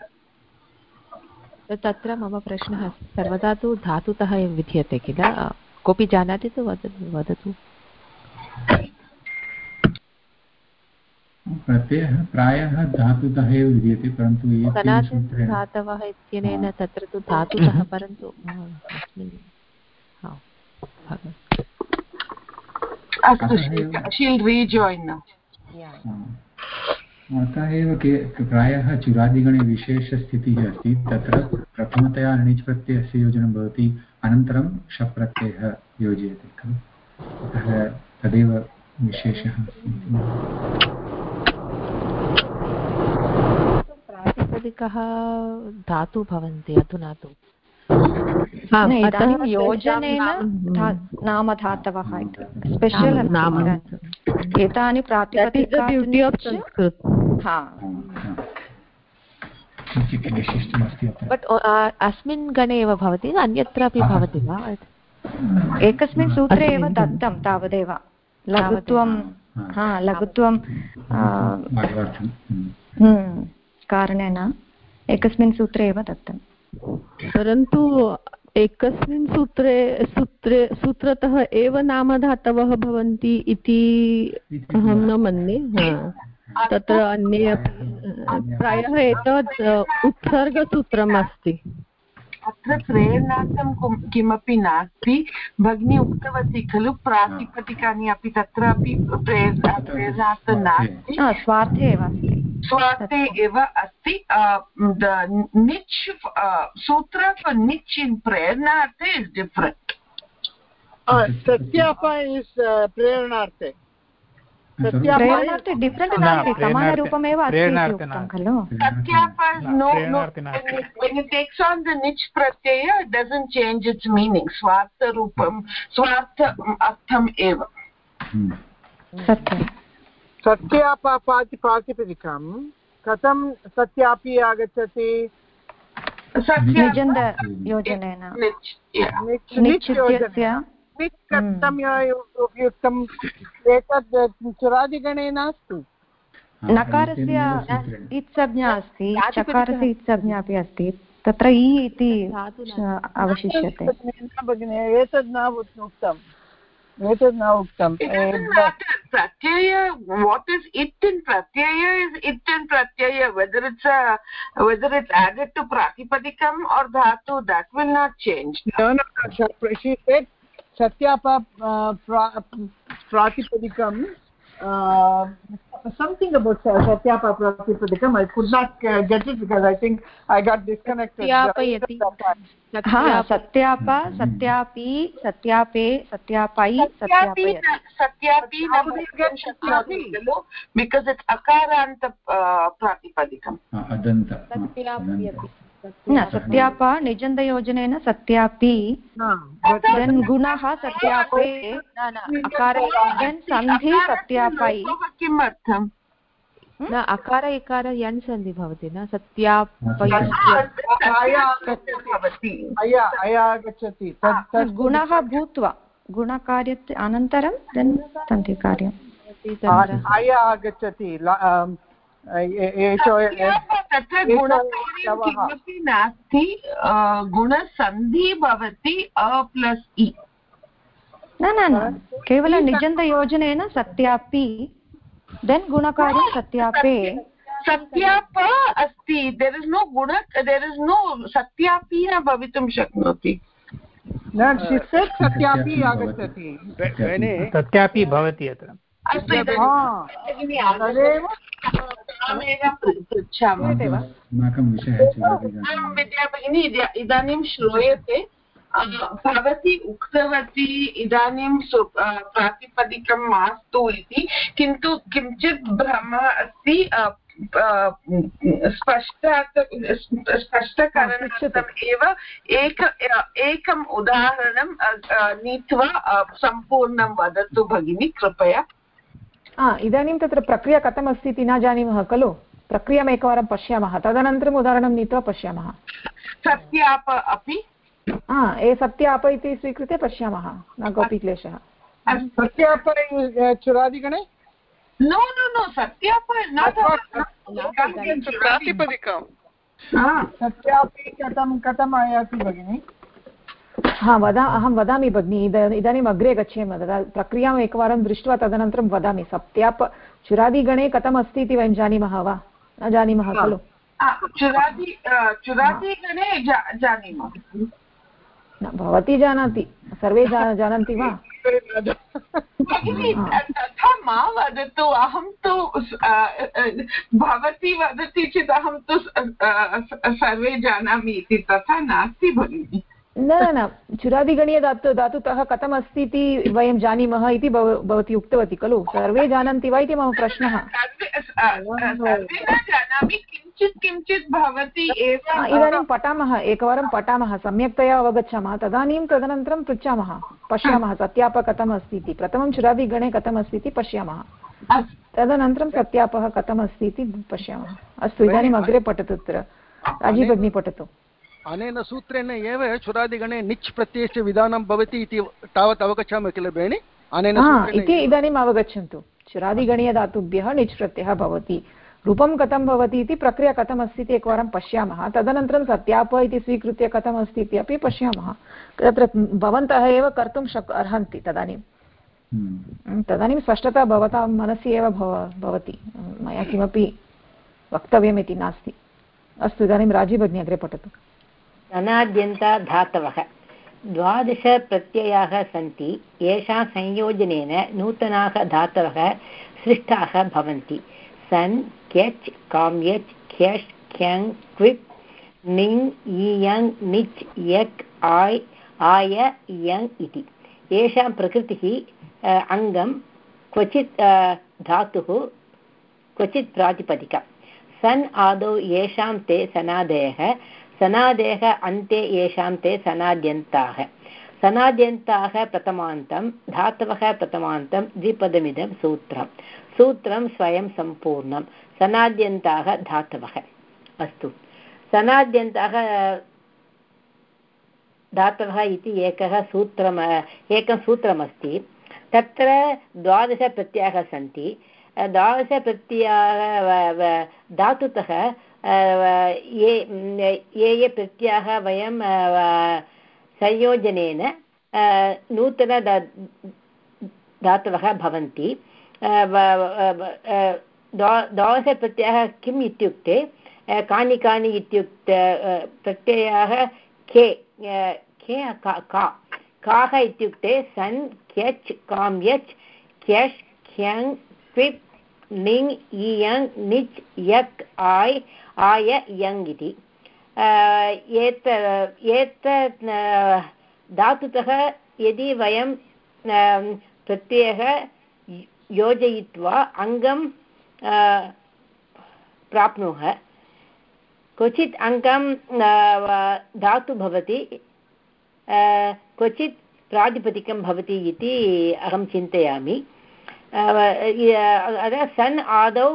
तत्र मम प्रश्नः अस्ति सर्वदा तु धातुतः एव विधीयते किल कोऽपि जानाति तु वदतु प्रत्ययः प्रायः धातुतः एव विधीयते परन्तु धातवः इत्यनेन तत्र तु धातुतः परन्तु अतः एव प्रायः चुरादिगणे विशेषस्थितिः अस्ति तत्र प्रथमतया णिच् प्रत्ययस्य योजनं भवति अनन्तरं शप् प्रत्ययः योज्यते खलु अतः तदेव विशेषः प्रातिपदिकः धातु भवन्ति अधुना तु इदानीं योजनेन नाम धातवः स्पेशल् एतानि प्रातिपदिकानि बट् अस्मिन् गणे एव भवति अन्यत्रापि भवति वा एकस्मिन् सूत्रे एव दत्तं तावदेव लघुत्वं कारणेन एकस्मिन् सूत्रे एव दत्तं परन्तु एकस्मिन् सूत्रतः एव नामधातवः भवन्ति इति अहं न मन्ये तत्र अन्ये अपि प्रायः एतत् उत्सर्गसूत्रम् अस्ति अत्र प्रेरणार्थं किमपि नास्ति भगिनी उक्तवती खलु प्रातिपदिकानि अपि तत्रापि प्रेरणार्थं नास्ति स्वार्थे एव अस्ति निच् सूत्र for niche in प्रेरणार्थे is different. Satyapa is प्रेरणार्थे प्रेरणार्थे डिफरेंट नास्ति समानरूपमेव अस्ति इति उक्तं खलु सत्यापा no when it takes on the niche pratyaya it doesn't change its meaning स्वार्थ रूपं स्वार्थ अर्थम् एव सत्यं सत्यापा प्रातिपदिकं कथं सत्यापि आगच्छति निजन्द योजनेन निच् इत्यस्य कथम् उपयुक्तम् एतद् चुरादिगणे नास्ति नकारस्य इत्संज्ञा अस्ति चकारस्य इत्संज्ञा अपि अस्ति तत्र इ इति अवशिष्यते भगिनि एतद् न उक्तम् pratyaya what is it in pratyaya is it in pratyaya whether it's added to pratipadikam or dhatu that will not change no she said satyapa pratipadikam something about satyapa pratipadikam. I could not get it because I think I got disconnected. Satyapayati. satyapa satyaapi satyape satyapai satyapayati. satyapi na bhagam shaknoti khelu because it's akaranta pratipadikam. adanta satyapayati. satyapa nijandayojane satyaapi, then gunaha satyape, akara then sandhi satyapai. किमर्थम् न अकार इकार यन् सन्धि भवति न सत्यापयति गुणः भूत्वा गुणकार्यस्य अनन्तरं then सन्धिकार्यं आगच्छति तत्र किमपि नास्ति गुणसन्धि भवति अ प्लस् इ न केवलं निजन्तयोजनेन सत्यापि देन् गुणकार्यं सत्यापे सत्याप अस्ति देर् इस् नो गुण देर् इस् नो सत्यापि न भवितुं शक्नोति सत्यापि आगच्छति सत्यापि भवति अत्र अस्तु विद्या भगिनी इदानीं श्रूयते भवती उक्तवती इदानीं प्रातिपदिकं मास्तु इति किन्तु किञ्चित् भ्रमः अस्ति स्पष्टकरणार्थम् एव एकम् उदाहरणं नीत्वा सम्पूर्णं वदतु भगिनी कृपया इदानीं तत्र प्रक्रिया कथमस्ति इति न जानीमः खलु प्रक्रियाम् एकवारं पश्यामः तदनन्तरम् उदाहरणं नीत्वा पश्यामः सत्याप अपि सत्याप इति स्वीकृत्य पश्यामः न कोऽपि क्लेशः सत्याप चुरादिगणे नो नो नो सत्याप प्रातिपदिकं सत्यापि कथम् आयाति भगिनि अहं वदामि भगिनि इदानीम् अग्रे गच्छेम तदा प्रक्रियाम् एकवारं दृष्ट्वा तदनन्तरं वदामि सत्याप चुरादिगणे कथम् अस्ति इति वयं जानीमः वा न जानीमः खलु चुरादिगणे जानीमः न भवती जानाति सर्वे जानन्ति वा तथा मा वदतु अहं तु भवती वदति चेत् अहं तु सर्वे जानामि इति तथा नास्ति भगिनि न चुरादिगणीय धातुतः कथम् अस्ति इति वयं जानीमः इति भवती उक्तवती खलु सर्वे जानन्ति वा इति मम प्रश्नः किञ्चित् भवति एव इदानीं पठामः एकवारं पठामः सम्यक्तया अवगच्छामः तदनन्तरं पृच्छामः पश्यामः सत्याप कथम् अस्ति इति प्रथमं चुरादिगणे कथम् अस्ति इति पश्यामः तदनन्तरं सत्यापः कथम् अस्ति इति पश्यामः अस्तु इदानीम् अग्रे पठतु अत्र राजी भगिनी पठतु अनेन सूत्रेण एव चुरादिगणे निच् प्रत्ययस्य विधानं भवति इति तावत् अवगच्छामः किल बेनि अनेन इति इदानीम् अवगच्छन्तु चुरादिगणीयधातुभ्यः निच् प्रत्ययः भवति रूपं कथं भवति इति प्रक्रिया कथम् अस्ति इति एकवारं पश्यामः तदनन्तरं सत्याप इति स्वीकृत्य कथम् अस्ति इति अपि पश्यामः तत्र भवन्तः एव कर्तुं अर्हन्ति तदानीं स्पष्टता भवतां मनसि एव भवति मया किमपि वक्तव्यम् इति नास्ति अस्तु इदानीं राजी भगिनी अग्रे पठतु अनाद्यन्ता धातवः 12 प्रत्ययाः सन्ति येषां संयोजनेन नूतनाः धातवः सृष्टाः भवन्ति सन् क्यच् काम्यच् ख्यश् ख्यङ् क्विप् निङ् इयङ् निच् यक् आय् आय इयङ् इति येषां प्रकृतिः अङ्गं क्वचित् धातुः क्वचित् प्रातिपदिका सन् आदौ येषां ते सनादयः अन्ते येषां ते सनाद्यन्ताः सनाद्यन्ताः प्रथमान्तं धातवः प्रथमान्तं द्विपदमिदं सूत्रं स्वयं सम्पूर्णं सनाद्यन्ताः धातवः अस्तु सनाद्यन्ताः धातवः इति एकं सूत्रमस्ति तत्र 12 प्रत्ययाः सन्ति 12 प्रत्ययाः धातुतः ये प्रत्ययाः वयं संयोजनेन नूतन धातवः भवन्ति 12 प्रत्ययाः किम् इत्युक्ते कानि इत्युक्ते प्रत्ययाः के काः इत्युक्ते सन् क्यच् काम्यच् क्यश् ख्यङ् क्विप् णिङ् इयङ् निच् यक् आय यङ् इति एतत् धातुतः यदि वयं प्रत्ययः योजयित्वा अङ्गं प्राप्नुमः क्वचित् अङ्गं धातु भवति क्वचित् प्रातिपदिकं भवति इति अहं चिन्तयामि सन् आदौ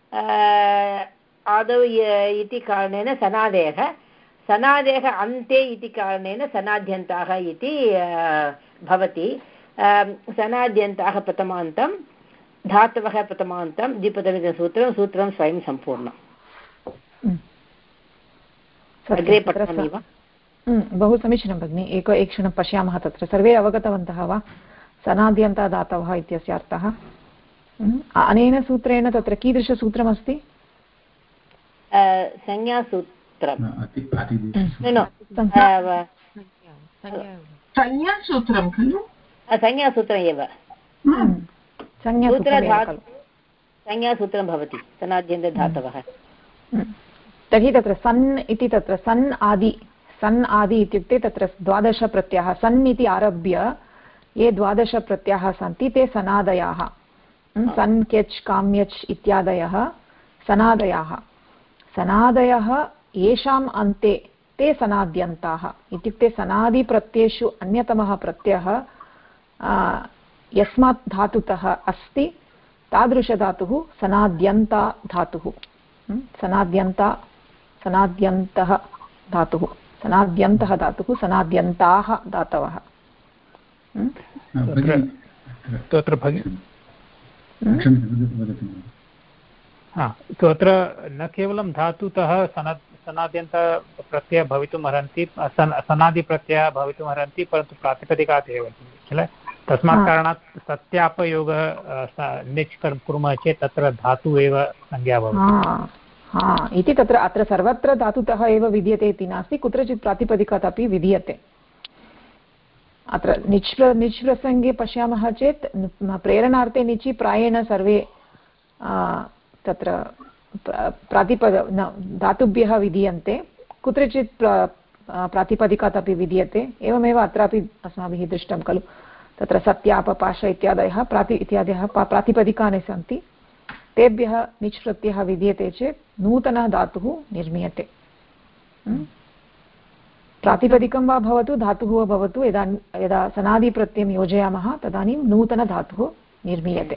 इति कारणेन सनादयः अन्ते इति कारणेन सनाद्यन्ताः इति भवति सनाद्यन्ताः प्रथमान्तं धातवः प्रथमान्तं द्विपदसूत्रं स्वयं सम्पूर्णम् अग्रे पठामि वा? बहु समीचीनं भगिनि एकक्षणं पश्यामः तत्र सर्वे अवगतवन्तः वा सनाद्यन्तादातवः इत्यस्य अर्थः अनेन सूत्रेण तत्र कीदृशसूत्रमस्ति संज्ञासूत्रं खलु संज्ञासूत्रम् एव संज्ञासूत्रं भवति सनाद्यन्तधातवः तर्हि तत्र सन् इति तत्र सन् आदि इत्युक्ते तत्र 12 प्रत्ययाः सन् इति आरभ्य ये 12 प्रत्ययाः सन्ति ते सनादयाः सन् क्यच् काम्यच् इत्यादयः सनादयः येषाम् अन्ते ते सनाद्यन्ताः इत्युक्ते सनादिप्रत्ययेषु अन्यतमः प्रत्ययः यस्मात् धातुतः अस्ति तादृशधातुः सनाद्यन्ता धातुः सनाद्यन्तः धातुः सनाद्यन्ताः धातवः तत्र न केवलं धातुतः सनाद्यन्तप्रत्ययः भवितुम् अर्हन्ति सनादिप्रत्ययः भवितुम् अर्हन्ति परन्तु प्रातिपदिकात् एव किल तस्मात् कारणात् सत्यापयोगः निच् कुर्मः चेत् तत्र धातु एव संज्ञा भवति इति तत्र अत्र सर्वत्र धातुतः एव विद्यते इति नास्ति कुत्रचित् प्रातिपदिकात् अपि विधीयते अत्र निच् प्रसङ्गे पश्यामः चेत् प्रेरणार्थे निचि प्रायेण सर्वे तत्र धातुभ्यः विधीयन्ते कुत्रचित् प्रातिपदिकात् अपि विधीयते एवमेव अत्रापि अस्माभिः दृष्टं खलु तत्र सत्यापपाश इत्यादयः प्रातिपदिकानि सन्ति तेभ्यः निच् प्रत्ययः विधीयते चेत् नूतनः धातुः निर्मीयते प्रातिपदिकं वा भवतु धातुः वा भवतु यदा सनादिप्रत्ययं योजयामः तदानीं नूतनधातुः निर्मीयते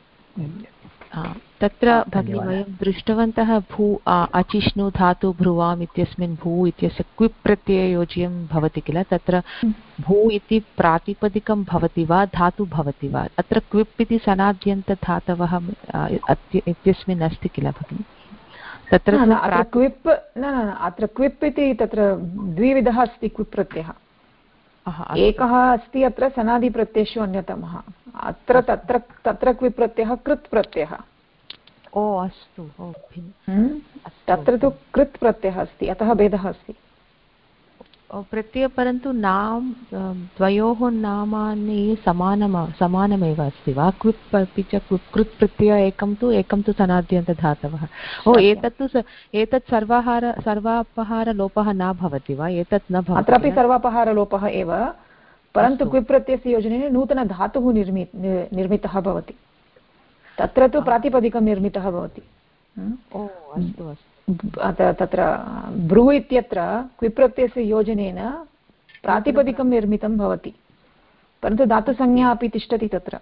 तत्र भगिनी वयं दृष्टवन्तः भू अचिष्णु धातु भ्रुवाम् इत्यस्मिन् भू इत्यस्य क्विप् प्रत्यययोज्यं भवति किल तत्र भू इति प्रातिपदिकं भवति वा धातु भवति वा अत्र क्विप् इति सनाद्यन्तधातवः इत्यस्मिन् अस्ति किल भगिनि तत्र क्विप् अत्र क्विप् इति तत्र द्विविधः अस्ति क्विप् प्रत्ययः एकः अस्ति अत्र सनादिप्रत्ययेषु अन्यतमः अत्र तत्र क्विप् प्रत्ययः कृत् प्रत्ययः ओ अस्तु तत्र तु कृत् प्रत्ययः अस्ति अतः भेदः अस्ति प्रत्यय परन्तु द्वयोः नामानि समानमेव अस्ति वा क्विप् अपि च कृत् प्रत्यय एकं तु सनाद्यन्तधातवः एतत् सर्वापहारलोपः न भवति वा एतत् न भवति अत्रापि सर्वापहारलोपः एव परन्तु क्विप् प्रत्ययस्य योजनेन नूतनधातुः निर्मितः भवति तत्र तु प्रातिपदिकं निर्मितः भवति अस्तु तत्र भ्रू इत्यत्र क्विप् प्रत्ययस्य योजनेन प्रातिपदिकं निर्मितं भवति परन्तु धातुसंज्ञा अपि तिष्ठति तत्र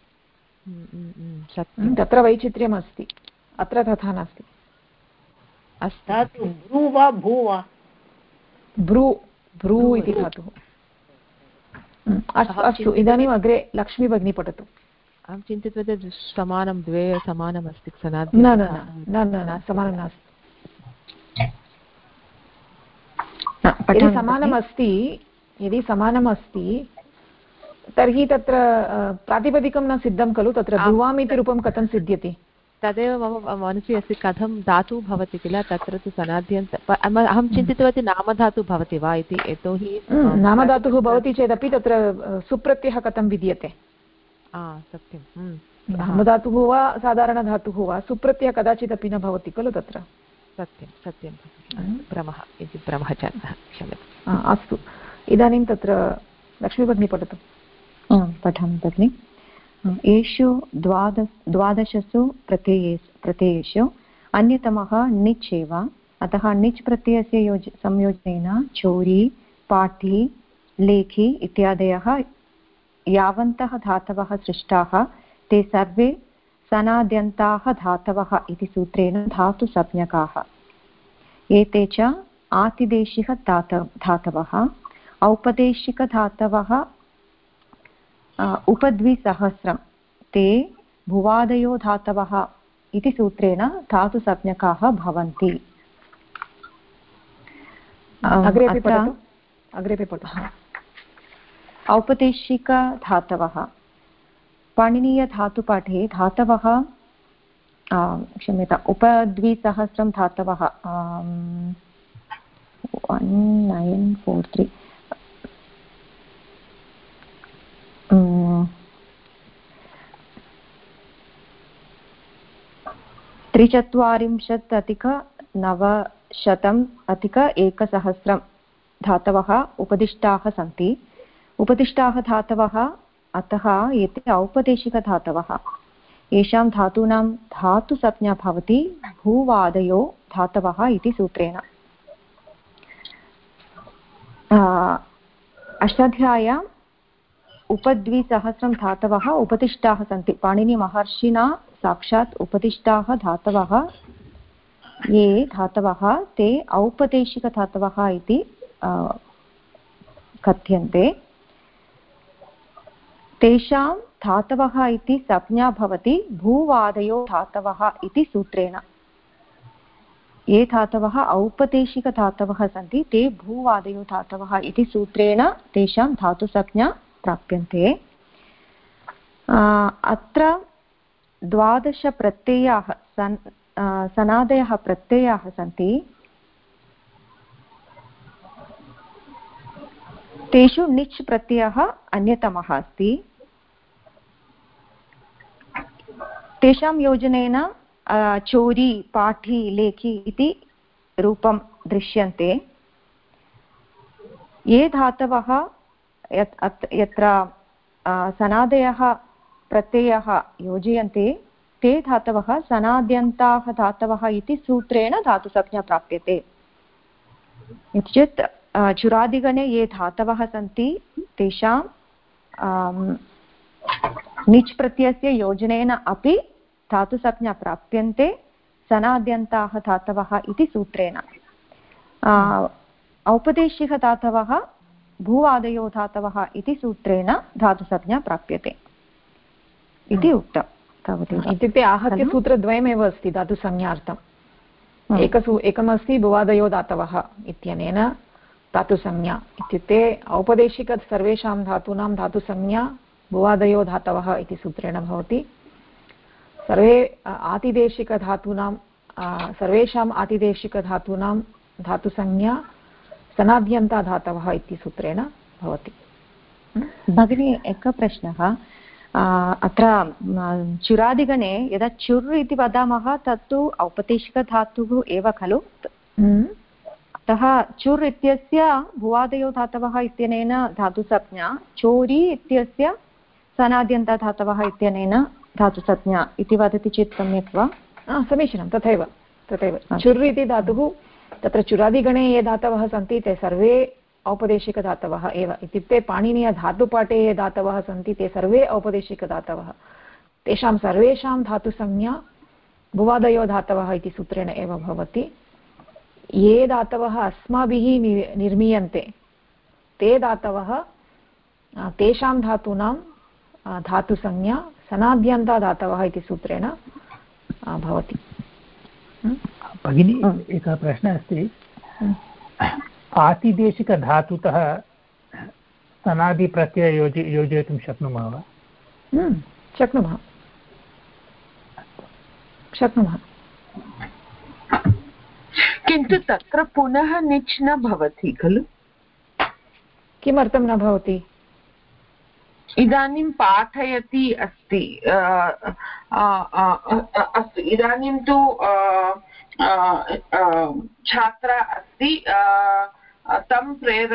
तत्र वैचित्र्यम् अस्ति अत्र तथा नास्ति भ्रू इति धातुः अस्तु इदानीम् अग्रे लक्ष्मी भगिनी पठतु अहं चिन्तितवती समानं द्वे समानमस्ति न समानं नास्ति यदि समानम् अस्ति तर्हि तत्र प्रातिपदिकं न सिद्धं खलु तत्र भ्रुवाम् इति रूपं कथं सिद्ध्यति तदेव मम मनसि अस्ति कथं धातुः भवति किल तत्र तु सनाद्यन्त अहं चिन्तितवती नामधातुः भवति वा इति यतोहि नामधातुः भवति चेदपि तत्र सुप्रत्ययः कथं विद्यते सत्यं धातुः वा साधारणधातुः वा सुप्रत्ययः कदाचिदपि न भवति खलु तत्र। सत्यं सत्यं भ्रमः इति भ्रमः जातः, क्षम्यताम्। अस्तु, इदानीं तत्र लक्ष्मीभगिनी पठतु। पठामि भगिनि। एषु द्वादशसु प्रत्ययेषु अन्यतमः निच् एव, अतः निच् प्रत्ययस्य संयोजनेन चोरी, पाठी, लेखी इत्यादयः यावन्तः धातवः सृष्टाः ते सर्वे सनाद्यन्ताः धातवः इति सूत्रेण धातुसंज्ञकाः। एते च आतिदेशिकधातवः, औपदेशिकधातवः उपद्विसहस्रं, ते भुवादयो धातवः इति सूत्रेण धातुसंज्ञकाः भवन्ति। अग्रे पठतु। औपदेशिकधातवः पाणिनीयधातुपाठे धातवः क्षम्यता उपद्विसहस्रं धातवः 1943 340-900-1,000 धातवः उपदिष्टाः सन्ति। उपदिष्टाः धातवः अतः एते औपदेशिकधातवः। येषां धातूनां धातुसंज्ञा भवति भूवादयो धातवः इति सूत्रेण। अष्टाध्याय्याम् उपद्विसहस्रं धातवः उपदिष्टाः सन्ति। पाणिनिमहर्षिणा साक्षात् उपदिष्टाः धातवः ये धातवः ते औपदेशिकधातवः इति कथ्यन्ते। तेषां धातवः इति संज्ञा भवति भूवादयो धातवः इति सूत्रेण। ये धातवः औपदेशिकधातवः सन्ति ते भूवादयो धातवः इति सूत्रेण तेषां धातुसंज्ञा प्राप्यन्ते। अत्र 12 प्रत्ययाः सनादयः प्रत्ययाः सन्ति। तेषु निच् प्रत्ययः अन्यतमः अस्ति। तेषां योजनेन चोरी, पाठी, लेखी इति रूपं दृश्यन्ते। ये धातवः यत्र सनादयः प्रत्ययः योजयन्ते ते धातवः सनाद्यन्ताः धातवः इति सूत्रेण धातुसंज्ञा प्राप्यते। इति चेत् चुरादिगणे ये धातवः सन्ति तेषां निच् प्रत्ययस्य योजनेन अपि धातुसंज्ञा प्राप्यन्ते सनाद्यन्ताः धातवः इति सूत्रेण। औपदेशिकधातवः भूवादयो धातवः इति सूत्रेण धातुसंज्ञा प्राप्यते इति उक्तं। तावदेव। इत्युक्ते आहत्य सूत्रद्वयमेव अस्ति धातुसंज्ञार्थम्। एकमस्ति भुवादयो धातवः इत्यनेन धातुसंज्ञा, इत्युक्ते औपदेशिक सर्वेषां धातूनां धातुसंज्ञा भुवादयो धातवः इति सूत्रेण भवति। सर्वेषाम् आतिदेशिकधातूनां धातुसंज्ञा सनाद्यन्ता धातवः इति सूत्रेण भवति। भगिनी एकः प्रश्नः। अत्र चुरादिगणे यदा चुर् इति वदामः तत्तु औपदेशिकधातुः एव खलु। अतः चुर् इत्यस्य भुवादयो धातवः इत्यनेन धातुसंज्ञा, चोरी इत्यस्य सनाद्यन्तधातवः इत्यनेन धातुसंज्ञा इति वदति चेत् सम्यक् वा? समीचीनं, तथैव चुर् इति धातुः तत्र चुरादिगणे ये धातवः सन्ति ते सर्वे औपदेशिकधातवः एव। इत्युक्ते पाणिनीयधातुपाठे ये धातवः सन्ति ते सर्वे औपदेशिकधातवः। तेषां सर्वेषां धातुसंज्ञा भुवादयो धातवः इति सूत्रेण एव भवति। ये धातवः अस्माभिः निर्मीयन्ते ते धातवः तेषां धातूनां धातुसंज्ञा सनाद्यन्ता धातवः इति सूत्रेण भवति। भगिनी, एकः प्रश्नः अस्ति। आतिदेशिकधातुतः सनादिप्रत्यय योजयितुं शक्नुमः वा? शक्नुमः। किन्तु तत्र पुनः निच् न भवति खलु? किमर्थं न भवति? इदानीं पाठयति अस्ति अस्तु इदानीं तु छात्रा अस्ति तं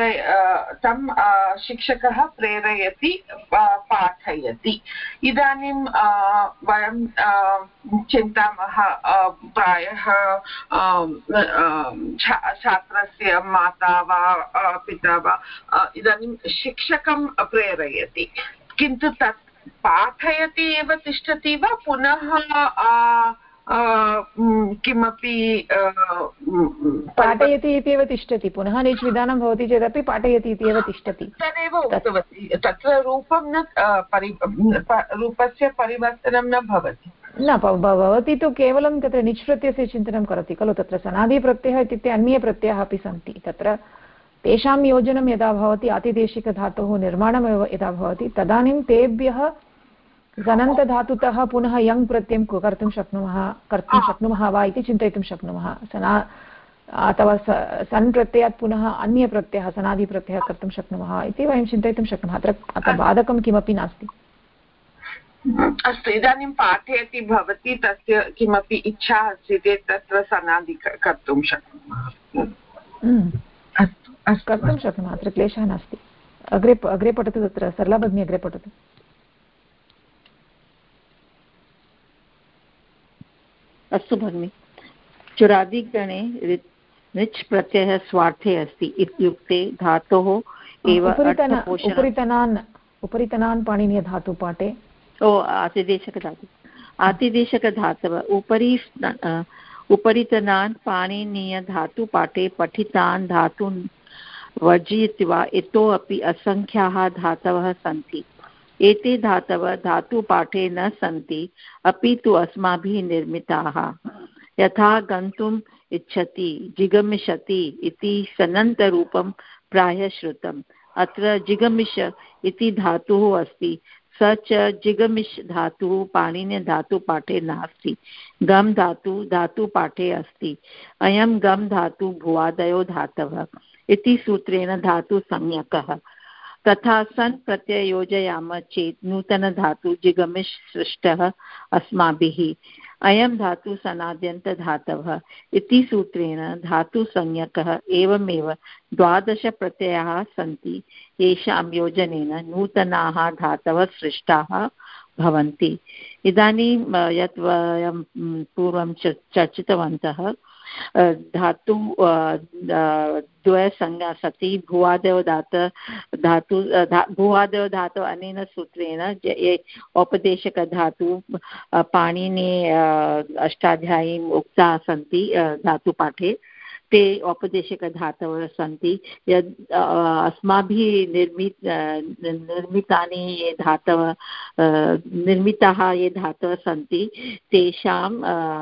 शिक्षकः प्रेरयति पाठयति इदानीं वयं चिन्तामः प्रायः छात्रस्य माता वा पिता वा इदानीं शिक्षकं प्रेरयति किन्तु तत् पाठयति एव तिष्ठति वा पुनः किमपि पाठयति इत्येव तिष्ठति पुनः नीच् विधानं भवति चेदपि पाठयति इत्येव तिष्ठति तदेव उक्तवती तत्र रूपं न रूपस्य परिवर्तनं न भवति न भवति तु केवलं तत्र नीच् प्रत्ययस्य चिन्तनं करोति खलु तत्र सनादिप्रत्ययः इत्युक्ते अन्ये प्रत्ययाः अपि सन्ति तत्र तेषां योजनं यदा भवति आतिदेशिकधातोः निर्माणमेव यदा भवति तदानीं तेभ्यः गणन्तधातुतः पुनः यङ् प्रत्ययं कर्तुं शक्नुमः वा इति चिन्तयितुं शक्नुमः अथवा सन् प्रत्ययात् पुनः अन्यप्रत्ययः सनादिप्रत्ययः कर्तुं शक्नुमः इति वयं चिन्तयितुं शक्नुमः अत्र बाधकं किमपि नास्ति अस्तु इदानीं पाठयति भवती तस्य किमपि इच्छा अस्ति चेत् तत्र सनादि कर्तुं शक्नुमः कर्तुं शक्नुमः अत्र क्लेशः नास्ति अग्रे पठतु तत्र सरला भगिनी अग्रे पठतु अस्तु भगिनि चुरादिगणे ऋच् प्रत्ययः स्वार्थे अस्ति इत्युक्ते धातोः एव उपरितनान् पाणिनीयधातुपाठे आतिदेशकधातव उपरितनान् पाणिनीयधातुपाठे पठितान् धातून् वर्जयित्वा इतोपि असङ्ख्याः धातवः सन्ति एते धातवः धातुपाठे न सन्ति अपि तु अस्माभिः निर्मिताः यथा गन्तुम् इच्छति जिगमिषति इति सनन्तरूपं प्रायः श्रुतम् अत्र जिगमिष इति धातुः अस्ति स च जिगमिष धातुः पाणिनीयधातुपाठे नास्ति गम धातुपाठे अस्ति अयं गम धातु भुवादयो धातवः इति सूत्रेण धातुसंज्ञकः तथा सन् प्रत्यय योजयामः चेत् नूतनधातु जिगमिष सृष्टः अस्माभिः अयं धातु सनाद्यन्तधातवः इति सूत्रेण धातुसंज्ञकः एवमेव 12 प्रत्ययाः सन्ति येषां योजनेन नूतनाः धातवः सृष्टाः भवन्ति इदानीं यत् वयं पूर्वं चर्चितवन्तः धातु द्वयसंज्ञा सति भुवादेव धातु अनेन सूत्रेण ये औपदेशकधातु पाणिनि अष्टाध्यायीम् उक्ताः सन्ति धातुपाठे ते औपदेशकधातवः सन्ति यद् अस्माभिः निर्मितानि ये धातवः निर्मिताः ये धातवः सन्ति तेषां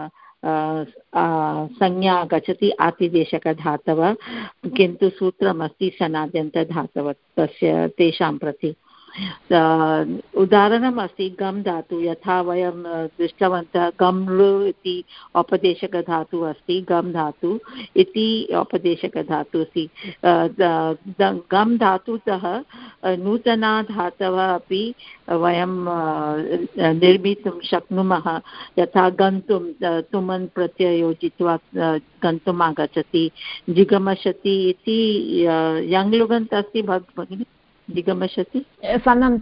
संज्ञा गच्छति आतिदेशकधातवः किन्तु सूत्रमस्ति सनाद्यन्तधातवः तस्य तेषां प्रति उदाहरणमस्ति गम धातु यथा वयं दृष्टवन्तः गमृ इति औपदेशकधातुः अस्ति गम धातु इति औपदेशकधातुः अस्ति गम धातुतः नूतना धातवः अपि वयं निर्मितुं शक्नुमः यथा गन्तुं तुमन् प्रत्यय योजित्वा गन्तुम् आगच्छति जिगमषति इति यङ्लुगन्त् अस्ति भगिनि जिगमषति सनन्त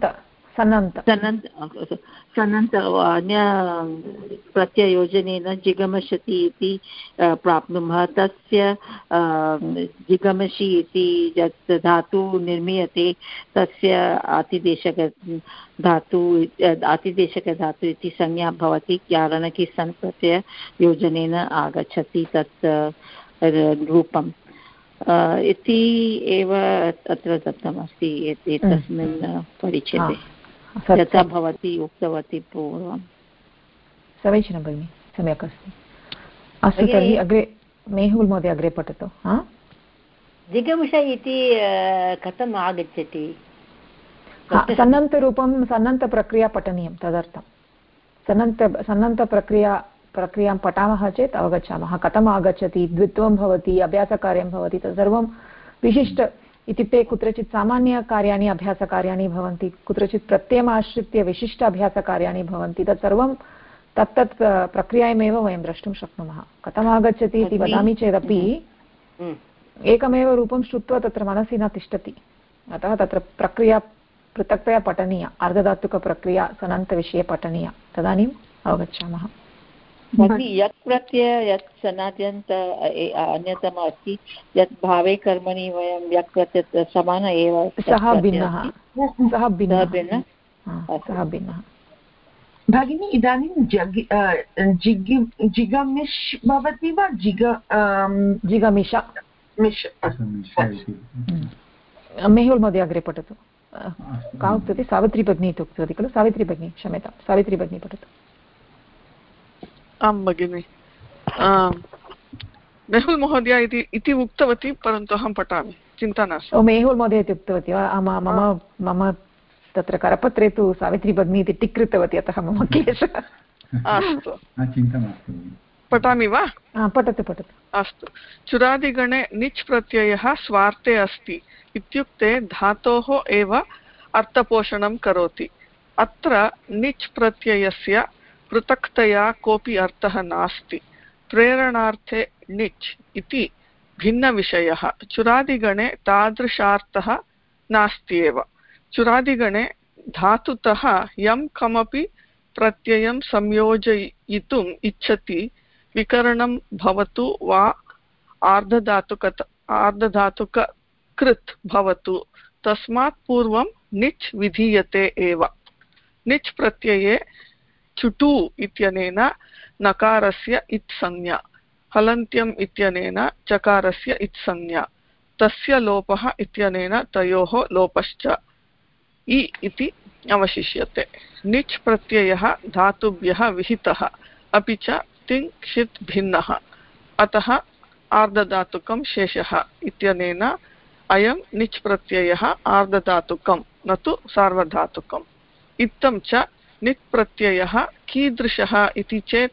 अन्य प्रत्ययोजनेन जिगमषति इति प्राप्नुमः तस्य जिगमषि इति यत् धातु निर्मीयते तस्य आतिदेशकधातु इति संज्ञा भवति कारणकि सन् प्रत्यययोजनेन आगच्छति तत् रूपम् इति एव अत्र दत्तमस्ति एतस्मिन् परिच्छेदे यथा भवती उक्तवती पूर्वं समीचीनं भगिनि सम्यक् अस्ति अस्तु तर्हि अग्रे मेहुल् महोदय अग्रे पठतु जिगमुष इति कथम् आगच्छति सन्नन्तरूपं सन्नन्तप्रक्रिया पठनीयं तदर्थं प्रक्रियां पठामः चेत् अवगच्छामः कथम् आगच्छति द्वित्वं भवति अभ्यासकार्यं भवति तत् सर्वं विशिष्ट इत्युक्ते कुत्रचित् सामान्यकार्याणि अभ्यासकार्याणि भवन्ति, कुत्रचित् प्रत्ययम् आश्रित्य विशिष्ट अभ्यासकार्याणि भवन्ति। तत्सर्वं तत्तत् प्रक्रियायामेव वयं द्रष्टुं शक्नुमः। कथमागच्छति इति वदामि चेदपि एकमेव रूपं श्रुत्वा तत्र मनसि न तिष्ठति, अतः तत्र प्रक्रिया पृथक्तया पठनीया, अर्धधातुकप्रक्रिया सनन्तविषये पठनीया, तदानीम् अवगच्छामः। यत् प्रत्यय यत् सनाद्यन्त अन्यतमः अस्ति, यत् भावे कर्मणि वयं यत् प्रत्यय समान एव, सः भिन्नः, सः भिन्नः। भगिनी इदानीं जिगमिष् भवति वा जिगमिष मेहुल् महोदय अग्रे पठतु। का उक्तवती? सावित्री भगिनी इति उक्तवती खलु? सावित्री भगिनी, क्षम्यतां, सावित्री भगिनी पठतु। आं भगिनि, मेहुल् महोदय इति उक्तवती, परन्तु अहं पठामि, चिन्ता नास्ति। मेहुल् महोदय इति उक्तवती वा? मम तत्र करपत्रे तु सावित्री भगिनी इति टिक् कृतवती, अतः मम क्लेशः। अस्तु, पठामि वा? पठतु पठतु। अस्तु, चुरादिगणे निच् प्रत्ययः स्वार्थे अस्ति इत्युक्ते धातोः एव अर्थपोषणं करोति। अत्र निच् प्रत्ययस्य पृथक्तया कोऽपि अर्थः नास्ति। प्रेरणार्थे निच् इति भिन्नविषयः। चुरादिगणे तादृशार्थः नास्ति एव। चुरादिगणे धातुतः यं कमपि प्रत्ययं संयोजयितुम् इच्छति, विकरणं भवतु वा आर्धधातुककृत् भवतु, तस्मात् पूर्वं निच् विधीयते एव। निच् प्रत्यये चुटु इत्यनेन नकारस्य इत् संज्ञा, हलन्त्यम् इत्यनेन चकारस्य इत् संज्ञा, तस्य लोपः इत्यनेन तयोः लोपश्च इ इति अवशिष्यते। निच् प्रत्ययः धातुभ्यः विहितः, अपि च तिङ् षित् भिन्नः, अतः आर्धधातुकं शेषः इत्यनेन अयं निच् प्रत्ययः आर्धधातुकं न तु सार्वधातुकम्। इत्थं च नित् प्रत्ययः कीदृशः इति चेत्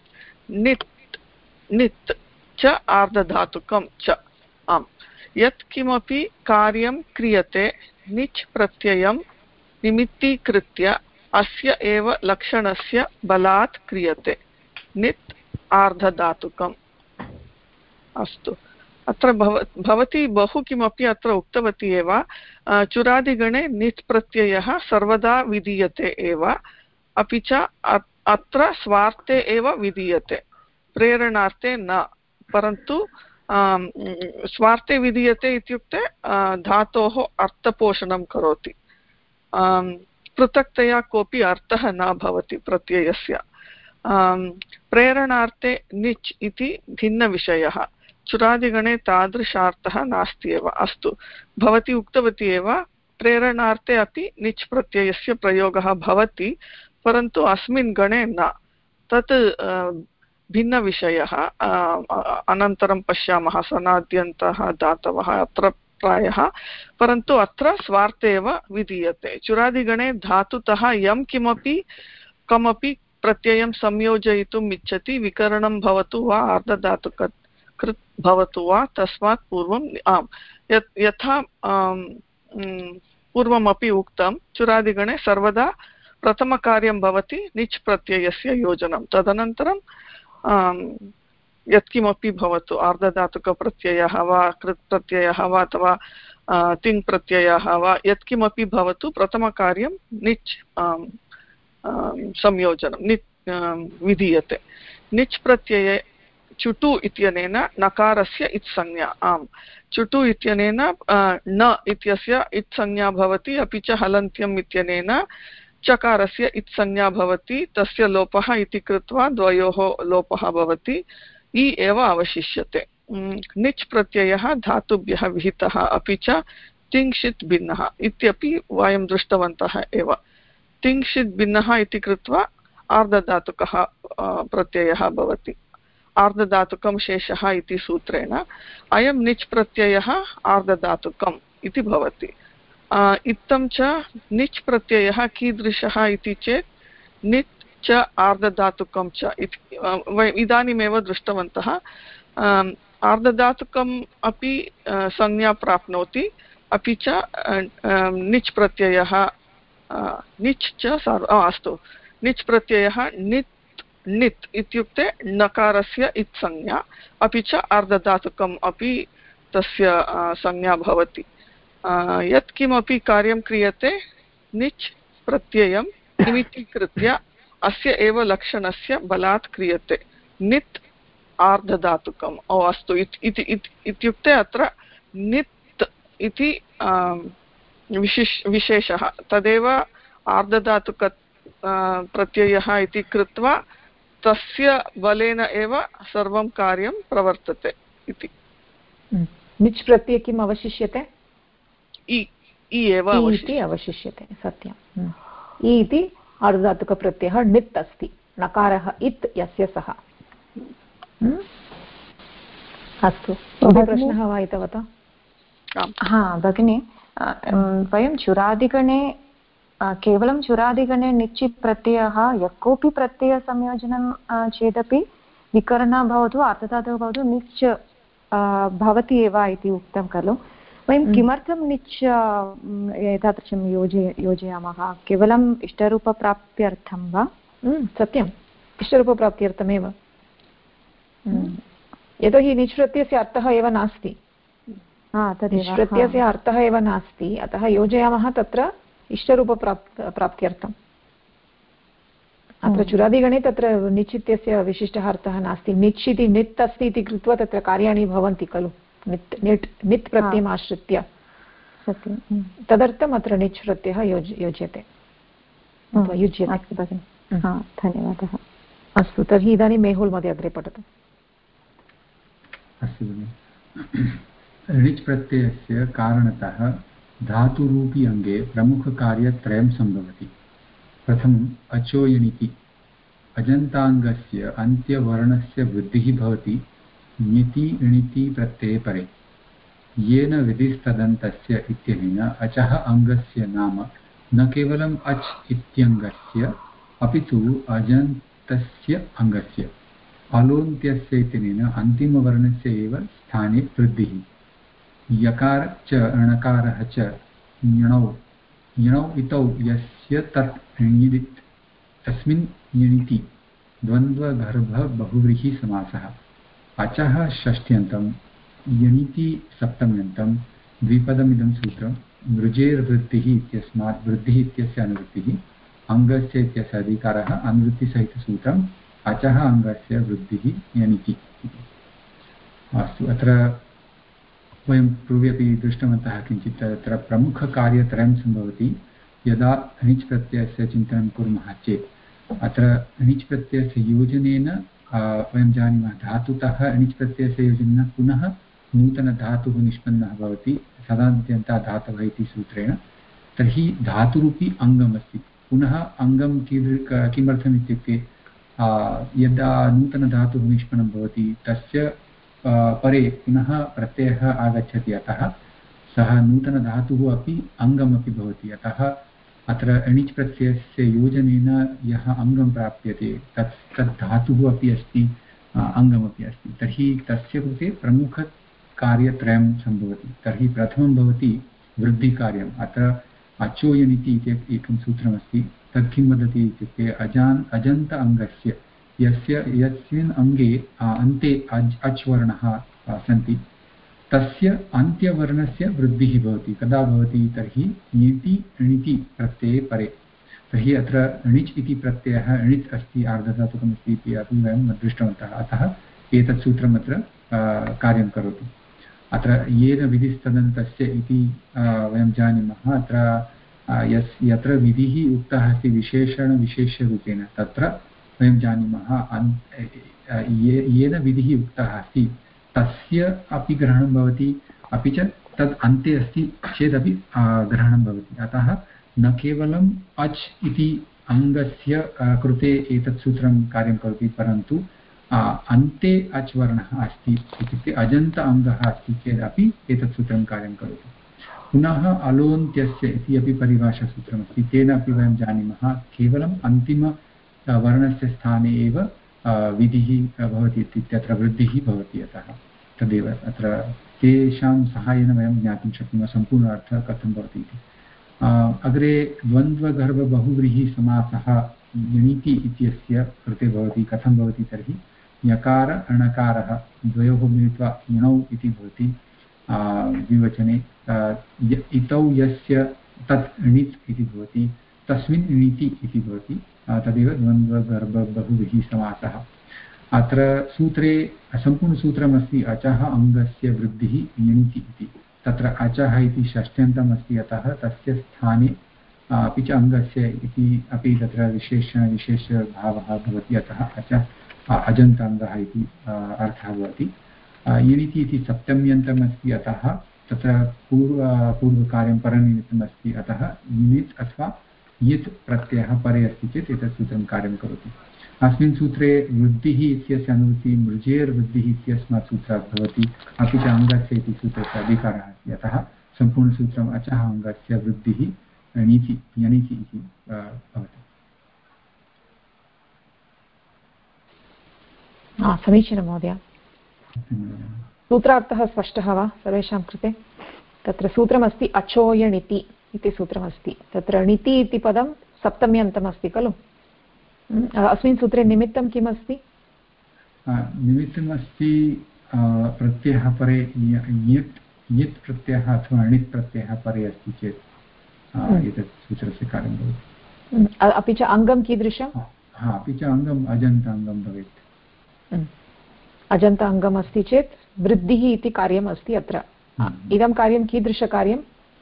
नित् च आर्धधातुकं च। आम्, यत्किमपि कार्यं क्रियते निच् प्रत्ययं निमित्तीकृत्य अस्य एव लक्षणस्य बलात् क्रियते। नित् आर्धधातुकम्। अस्तु, अत्र भवती बहु किमपि अत्र उक्तवती एव। चुरादिगणे नित् प्रत्ययः सर्वदा विधीयते एव, अपि च अत्र स्वार्थे एव विधीयते, प्रेरणार्थे न। परन्तु स्वार्थे विधीयते इत्युक्ते धातोः अर्थपोषणं करोति, पृथक्तया कोऽपि अर्थः न भवति प्रत्ययस्य। प्रेरणार्थे निच् इति भिन्नविषयः। चुरादिगणे तादृशार्थः नास्ति एव। अस्तु, भवती उक्तवती एव प्रेरणार्थे अपि निच् प्रत्ययस्य प्रयोगः भवति, परन्तु अस्मिन् गणे न। तत् भिन्नविषयः। अनन्तरं पश्यामः सनाद्यन्तः धातवः अत्र प्रायः, परन्तु अत्र स्वार्थे एव विधीयते। चुरादिगणे धातुतः यं कमपि प्रत्ययं संयोजयितुम् इच्छति, विकरणं भवतु वा आर्धधातुककृत् भवतु वा, तस्मात् पूर्वं यथा पूर्वमपि उक्तं, चुरादिगणे सर्वदा प्रथमकार्यं भवति निच् प्रत्ययस्य योजनं, तदनन्तरं यत्किमपि भवतु, आर्धधातुकप्रत्ययः वा कृत् प्रत्ययः वा अथवा तिङ् प्रत्ययः वा यत्किमपि भवतु, प्रथमकार्यं निच् संयोजनं विधीयते। निच् प्रत्यये चुटु इत्यनेन नकारस्य इत् संज्ञा। आम्, चुटु इत्यनेन न इत्यस्य इत् संज्ञा भवति, अपि च हलन्त्यम् इत्यनेन चकारस्य इत् संज्ञा भवति, तस्य लोपः इति कृत्वा द्वयोः लोपः भवति, इ एव अवशिष्यते। निच् प्रत्ययः धातुभ्यः विहितः, अपि च तिङ्क्षित् भिन्नः इत्यपि वयं दृष्टवन्तः एव। तिङ्क्षित् भिन्नः इति कृत्वा आर्धधातुकः प्रत्ययः भवति, आर्धधातुकं शेषः इति सूत्रेण अयं निच् प्रत्ययः आर्धधातुकम् इति भवति। इत्थं च निच् प्रत्ययः कीदृशः इति चेत् नित् च आर्धधातुकं च वयम् इदानीमेव दृष्टवन्तः। आर्धधातुकम् अपि संज्ञा प्राप्नोति, अपि च निच् प्रत्ययः निच् च अस्तु निच् प्रत्ययः नित् इत्युक्ते नकारस्य इत् संज्ञा अपि च अर्धधातुकम् अपि तस्य संज्ञा भवति। यत्किमपि कार्यं क्रियते निच् प्रत्ययं निमित्तीकृत्य अस्य एव लक्षणस्य बलात् क्रियते। नित् आर्धधातुकम् अस्तु इत्युक्ते अत्र नित् इति विशेषः तदेव आर्धधातुक प्रत्ययः इति कृत्वा तस्य बलेन एव सर्वं कार्यं प्रवर्तते इति। निच् प्रत्यये किम् अवशिष्यते? इ एव इति अवशिष्यते। सत्यम्। इ इति अर्धधातुकप्रत्ययः नित् अस्ति, नकारः इत् यस्य सः। अस्तु, प्रश्नः वा इतवता? हा भगिनि, वयं चुरादिगणे केवलं चुरादिगणे निच् प्रत्ययः यः कोऽपि प्रत्ययसंयोजनं चेदपि विकरणः भवतु अर्थधातुः भवतु निच् भवति एव इति उक्तं खलु। वयं किमर्थं निच् एतादृशं योजयामः? केवलम् इष्टरूपप्राप्त्यर्थं वा? सत्यम्, इष्टरूपप्राप्त्यर्थमेव। यतोहि निच् प्रत्ययस्य अर्थः एव नास्ति, निच् प्रत्ययस्य अर्थः एव नास्ति, अतः योजयामः तत्र इष्टरूपप्राप्त्यर्थम्। अत्र चुरादिगणे तत्र निच् इत्यस्य विशिष्टः अर्थः नास्ति। निच् इति नित् अस्ति इति कृत्वा तत्र कार्याणि भवन्ति खलु, नित् प्रत्ययम् आश्रित्य। तदर्थम् अत्र निच् प्रत्ययः योज्यते, युज्यते। धन्यवादः। अस्तु, तर्हि इदानीं मेहुल् महोदय अग्रे पठतु। अस्तु, णिच् प्रत्ययस्य कारणतः धातुरूपी अङ्गे प्रमुखकार्यत्रयं सम्भवति। प्रथमम् अचोयणिति, अजन्ताङ्गस्य अन्त्यवर्णस्य वृद्धिः भवति ञिति णिति प्रत्यये परे। येन विधिस्तदन्तस्य इत्यनेन अचः अङ्गस्य नाम न केवलम् अच् इत्यङ्गस्य अपि तु अजन्तस्य अङ्गस्य। अलोन्त्यस्य इत्यनेन अन्तिमवर्णस्य एव स्थाने वृद्धिः। यकार च णकारः च ञणौ इतौ यस्य तत् णिदित् तस्मिन् ञिति द्वन्द्वगर्भ बहुव्रीहि समासः। अचः षष्ट्यन्तं यणिति सप्तम्यन्तं द्विपदमिदं सूत्रं मृजेर्वृत्तिः इत्यस्मात् वृद्धिः इत्यस्य अनुवृत्तिः अङ्गस्य इत्यस्य अधिकारः अनुवृत्तिसहितसूत्रम् अचः अङ्गस्य वृद्धिः यणिति। अस्तु, अत्र वयं पूर्वे अपि दृष्टवन्तः किञ्चित्। तत्र प्रमुखकार्यत्रयं सम्भवति यदा णिच् प्रत्ययस्य चिन्तनं कुर्मः चेत्। अत्र णिच् प्रत्ययस्य योजनेन वयं जानीमः धातुतः णिच् प्रत्ययस्य योजनेन पुनः नूतनधातुः निष्पन्नः भवति सदान्त्यन्तः धातवः इति सूत्रेण। तर्हि धातुरूपी अङ्गमस्ति। पुनः अङ्गं किमर्थम् इत्युक्ते यदा नूतनधातुः निष्पन्नं भवति तस्य परे पुनः प्रत्ययः आगच्छति, अतः सः नूतनधातुः अपि अङ्गमपि भवति। अतः अत्र णिच् प्रत्ययस्य योजनेन यः अङ्गं प्राप्यते तत् धातुः अपि अस्ति, अङ्गमपि अस्ति। तर्हि तस्य कृते प्रमुखकार्यत्रयं सम्भवति। तर्हि प्रथमं भवति वृद्धिकार्यम्। अत्र अचोयनिति इति एकं सूत्रमस्ति। तत् किं वदति इत्युक्ते अजन्त अङ्गस्य यस्मिन् अङ्गे अन्ते अच् वर्णः सन्ति तस्य अन्त्यवर्णस्य वृद्धिः भवति। कदा भवति? तर्हि ञिति णिति प्रत्यये परे। तर्हि अत्र णिच् इति प्रत्ययः णित् अस्ति, आर्धधातुकमस्ति इति अपि वयं दृष्टवन्तः। अतः एतत् सूत्रम् अत्र कार्यं करोति। अत्र येन विधिस्तदन्तस्य इति वयं जानीमः। अत्र यत्र विधिः उक्तः अस्ति विशेषणविशेष्यरूपेण तत्र वयं जानीमः येन विधिः उक्तः अस्ति तस्य अपि ग्रहणं भवति, अपि च तद् अन्ते अस्ति चेदपि ग्रहणं भवति। अतः न केवलम् अच् इति अङ्गस्य कृते एतत् सूत्रं कार्यं करोति, परन्तु अन्ते अच् वर्णः अस्ति इत्युक्ते अजन्त अङ्गः अस्ति चेदपि एतत् सूत्रं कार्यं करोति। पुनः अलोन्त्यस्य इति अपि परिभाषासूत्रमस्ति। तेन अपि वयं जानीमः केवलम् अन्तिमवर्णस्य स्थाने एव विधिः भवति इत्यत्र वृद्धिः भवति। अतः तदेव अत्र तेषां सहायेन वयं ज्ञातुं शक्नुमः सम्पूर्ण अर्थः कथं भवति इति। अग्रे द्वन्द्वगर्भबहुव्रीहिसमासः यणिति इत्यस्य कृते भवति कथं भवति तर्हि यकार अणकारः द्वयोः मिलित्वा यणौ इति भवति द्विवचने इतौ यस्य तत् णित् इति भवति तस्मिन् णिति इति भवति तदेव द्वन्द्वगर्भबहुव्रीहिसमासः। अत्र सूत्रे सम्पूर्णसूत्रमस्ति अचः अङ्गस्य वृद्धिः यणिति इति। तत्र अचः इति षष्ट्यन्तम् अस्ति अतः तस्य स्थाने अपि च अङ्गस्य इति अपि तत्र विशेषभावः भवति अतः अचः अजन्ताङ्गः इति अर्थः भवति। यणिति इति सप्तम्यन्तम् अस्ति अतः तत्र पूर्वकार्यं परनिमित्तम् अस्ति अतः नित् अथवा यत् प्रत्ययः परे अस्ति चेत् एतत् सूत्रं कार्यं करोति। अस्मिन् सूत्रे वृद्धिः इत्यस्य अनुवृत्तिः मृजेर्वृद्धिः इत्यस्मात् सूत्रात् भवति अपि च अङ्गस्य इति सूत्रस्य अधिकारः अस्ति अतः सम्पूर्णसूत्रम् अचः अङ्गस्य वृद्धिः णिति यणिति इति भवति। समीचीनं महोदय। सूत्रार्थः स्पष्टः वा सर्वेषां कृते? तत्र सूत्रमस्ति अचोयणिति इति सूत्रमस्ति। तत्र णिति इति पदं सप्तम्यन्तमस्ति खलु? अस्मिन् सूत्रे निमित्तं किम् अस्ति? निमित्तमस्ति प्रत्ययः परे यत् प्रत्ययः अथवा णित् प्रत्ययः परे अस्ति चेत् एतत् सूत्रस्य कार्यं भवति। अपि च अङ्गं कीदृशम्? अपि च अङ्गम् अजन्ताङ्गं भवेत्। अजन्ताङ्गम् अस्ति चेत् वृद्धिः इति कार्यम् अस्ति अत्र। इदं कार्यं कीदृशकार्यम्?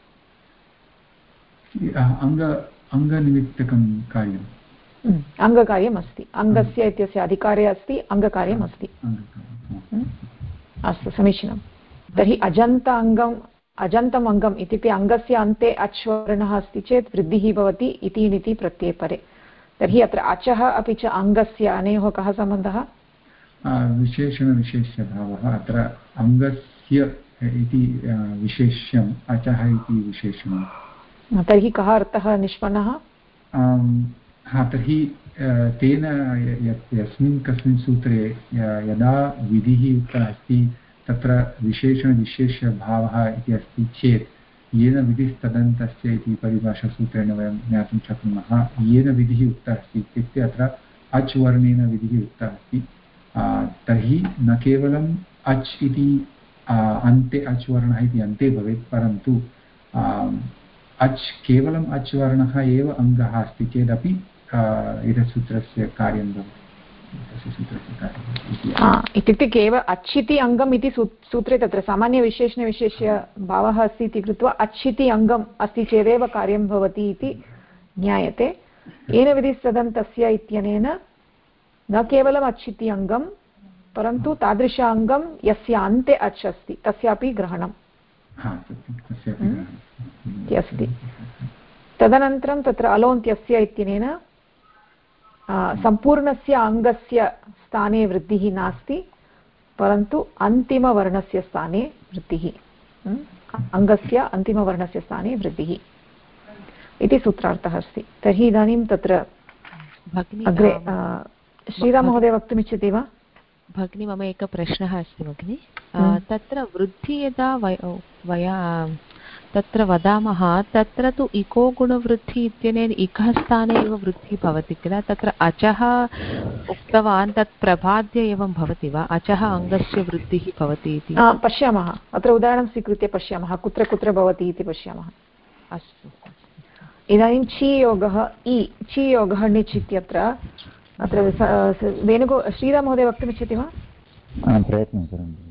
अङ्गनिमित्तकं कार्यम्। अङ्गकार्यम् अस्ति। अङ्गस्य इत्यस्य अधिकारे अस्ति अङ्गकार्यम् अस्ति। अस्तु समीचीनं। तर्हि अजन्तम् अङ्गम् इत्युक्ते अङ्गस्य अन्ते अच् वर्णः अस्ति चेत् वृद्धिः भवति इति णिति प्रत्यये परे। तर्हि अत्र अचः अपि च अङ्गस्य अनयोः कः सम्बन्धः? विशेषणविशेष्यभावः। अत्र अङ्गस्य इति विशेष्यम् अचः इति विशेषणं। तर्हि कः अर्थः निष्पन्नः? तर्हि तेन यस्मिन् कस्मिन् सूत्रे यदा विधिः उक्ता अस्ति तत्र विशेषणविशेष्यभावः इति अस्ति चेत् येन विधिस्तदन्तस्य इति परिभाषासूत्रेण वयं ज्ञातुं शक्नुमः। येन विधिः उक्ता अस्ति इत्युक्ते अत्र अच् वर्णेन विधिः उक्ता अस्ति तर्हि न केवलम् अच् इति अन्ते अच् वर्णः इति अन्ते भवेत् परन्तु अच् केवलम् अच् वर्णः एव अङ्गः अस्ति चेदपि एतत् सूत्रस्य कार्यं भवति। इत्युक्ते केवल अच् इति अङ्गम् इति सूत्रे तत्र सामान्यविशेषणविशेष्यभावः अस्ति इति कृत्वा अच् इति अङ्गम् अस्ति चेदेव कार्यं भवति इति ज्ञायते। येन विधिस्तदन्तस्य इत्यनेन न केवलम् अच् इति अङ्गं परन्तु तादृश अङ्गं यस्य अन्ते अच् अस्ति तस्यापि ग्रहणम् अस्ति। तदनन्तरं तत्र अलोन्त्यस्य इत्यनेन सम्पूर्णस्य अङ्गस्य स्थाने वृद्धिः नास्ति परन्तु अन्तिमवर्णस्य स्थाने वृद्धिः अङ्गस्य अन्तिमवर्णस्य स्थाने वृद्धिः इति सूत्रार्थः अस्ति। तर्हि इदानीं तत्र अग्रे श्रीराममहोदय वक्तुमिच्छति वा? भगिनी मम एकः प्रश्नः अस्ति भगिनि। तत्र वृद्धि यदा वयं तत्र वदामः तत्र तु इको गुणवृद्धि इत्यनेन इकः स्थाने एव वृद्धिः भवति किल? तत्र अचः उक्तवान् तत् प्रबाद्य एवं भवति वा? अचः अङ्गस्य वृद्धिः भवति इति पश्यामः। अत्र उदाहरणं स्वीकृत्य पश्यामः कुत्र कुत्र भवति इति पश्यामः। अस्तु। इदानीं चीयोगः णिच् इत्यत्र अत्र श्रीराममहोदय वक्तुमिच्छति वा? प्रयत्नं करोमि।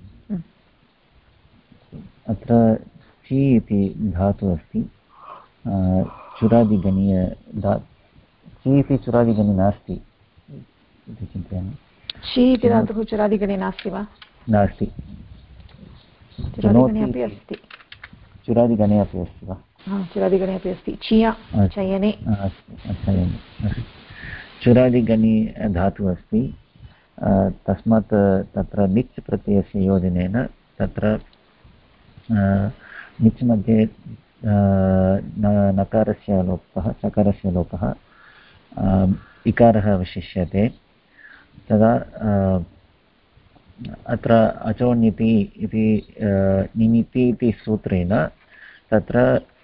अत्र ची इति धातुः अस्ति चुरादिगणीय ची इति चुरादिगणे नास्ति इति चिन्तयामि। ची इति धातुः चुरादिगणे नास्ति वा? नास्ति। चुरादिगणे अपि अस्ति। चुरादिगणे अपि अस्ति वा? चुरादिगणे अपि अस्ति। चिया चयने चुरादिगणी धातुः अस्ति तस्मात् तत्र निच् प्रत्ययस्य योजनेन तत्र निच् मध्ये नकारस्य लोपः चकारस्य लोपः इकारः अवशिष्यते तदा अत्र अचोनिति इति निमिति इति सूत्रेण तत्र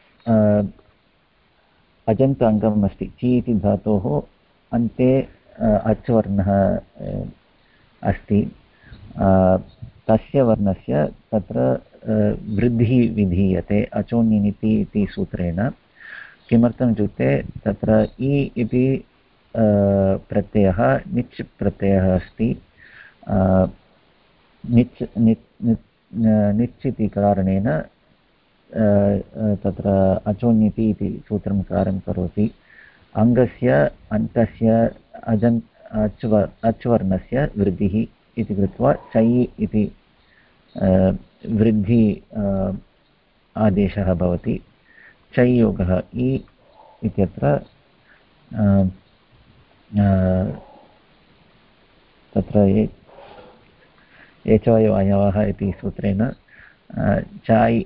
अजन्त अङ्गम् अस्ति। चि इति धातोः अन्ते अच् वर्णः अस्ति। तस्य वर्णस्य तत्र वृद्धिः विधीयते अचोनिति इति सूत्रेण। किमर्थम् इत्युक्ते तत्र इ इति प्रत्ययः निच् प्रत्ययः अस्ति। निच् इति कारणेन तत्र अचोनिति इति सूत्रं कार्यं करोति। अङ्गस्य अन्तस्य अच् वर्णस्य वृद्धिः इति कृत्वा चै इति वृद्धि आदेशः भवति। चै योगः इ इत्यत्र तत्र एचोयो अयवः इति सूत्रेण चाय्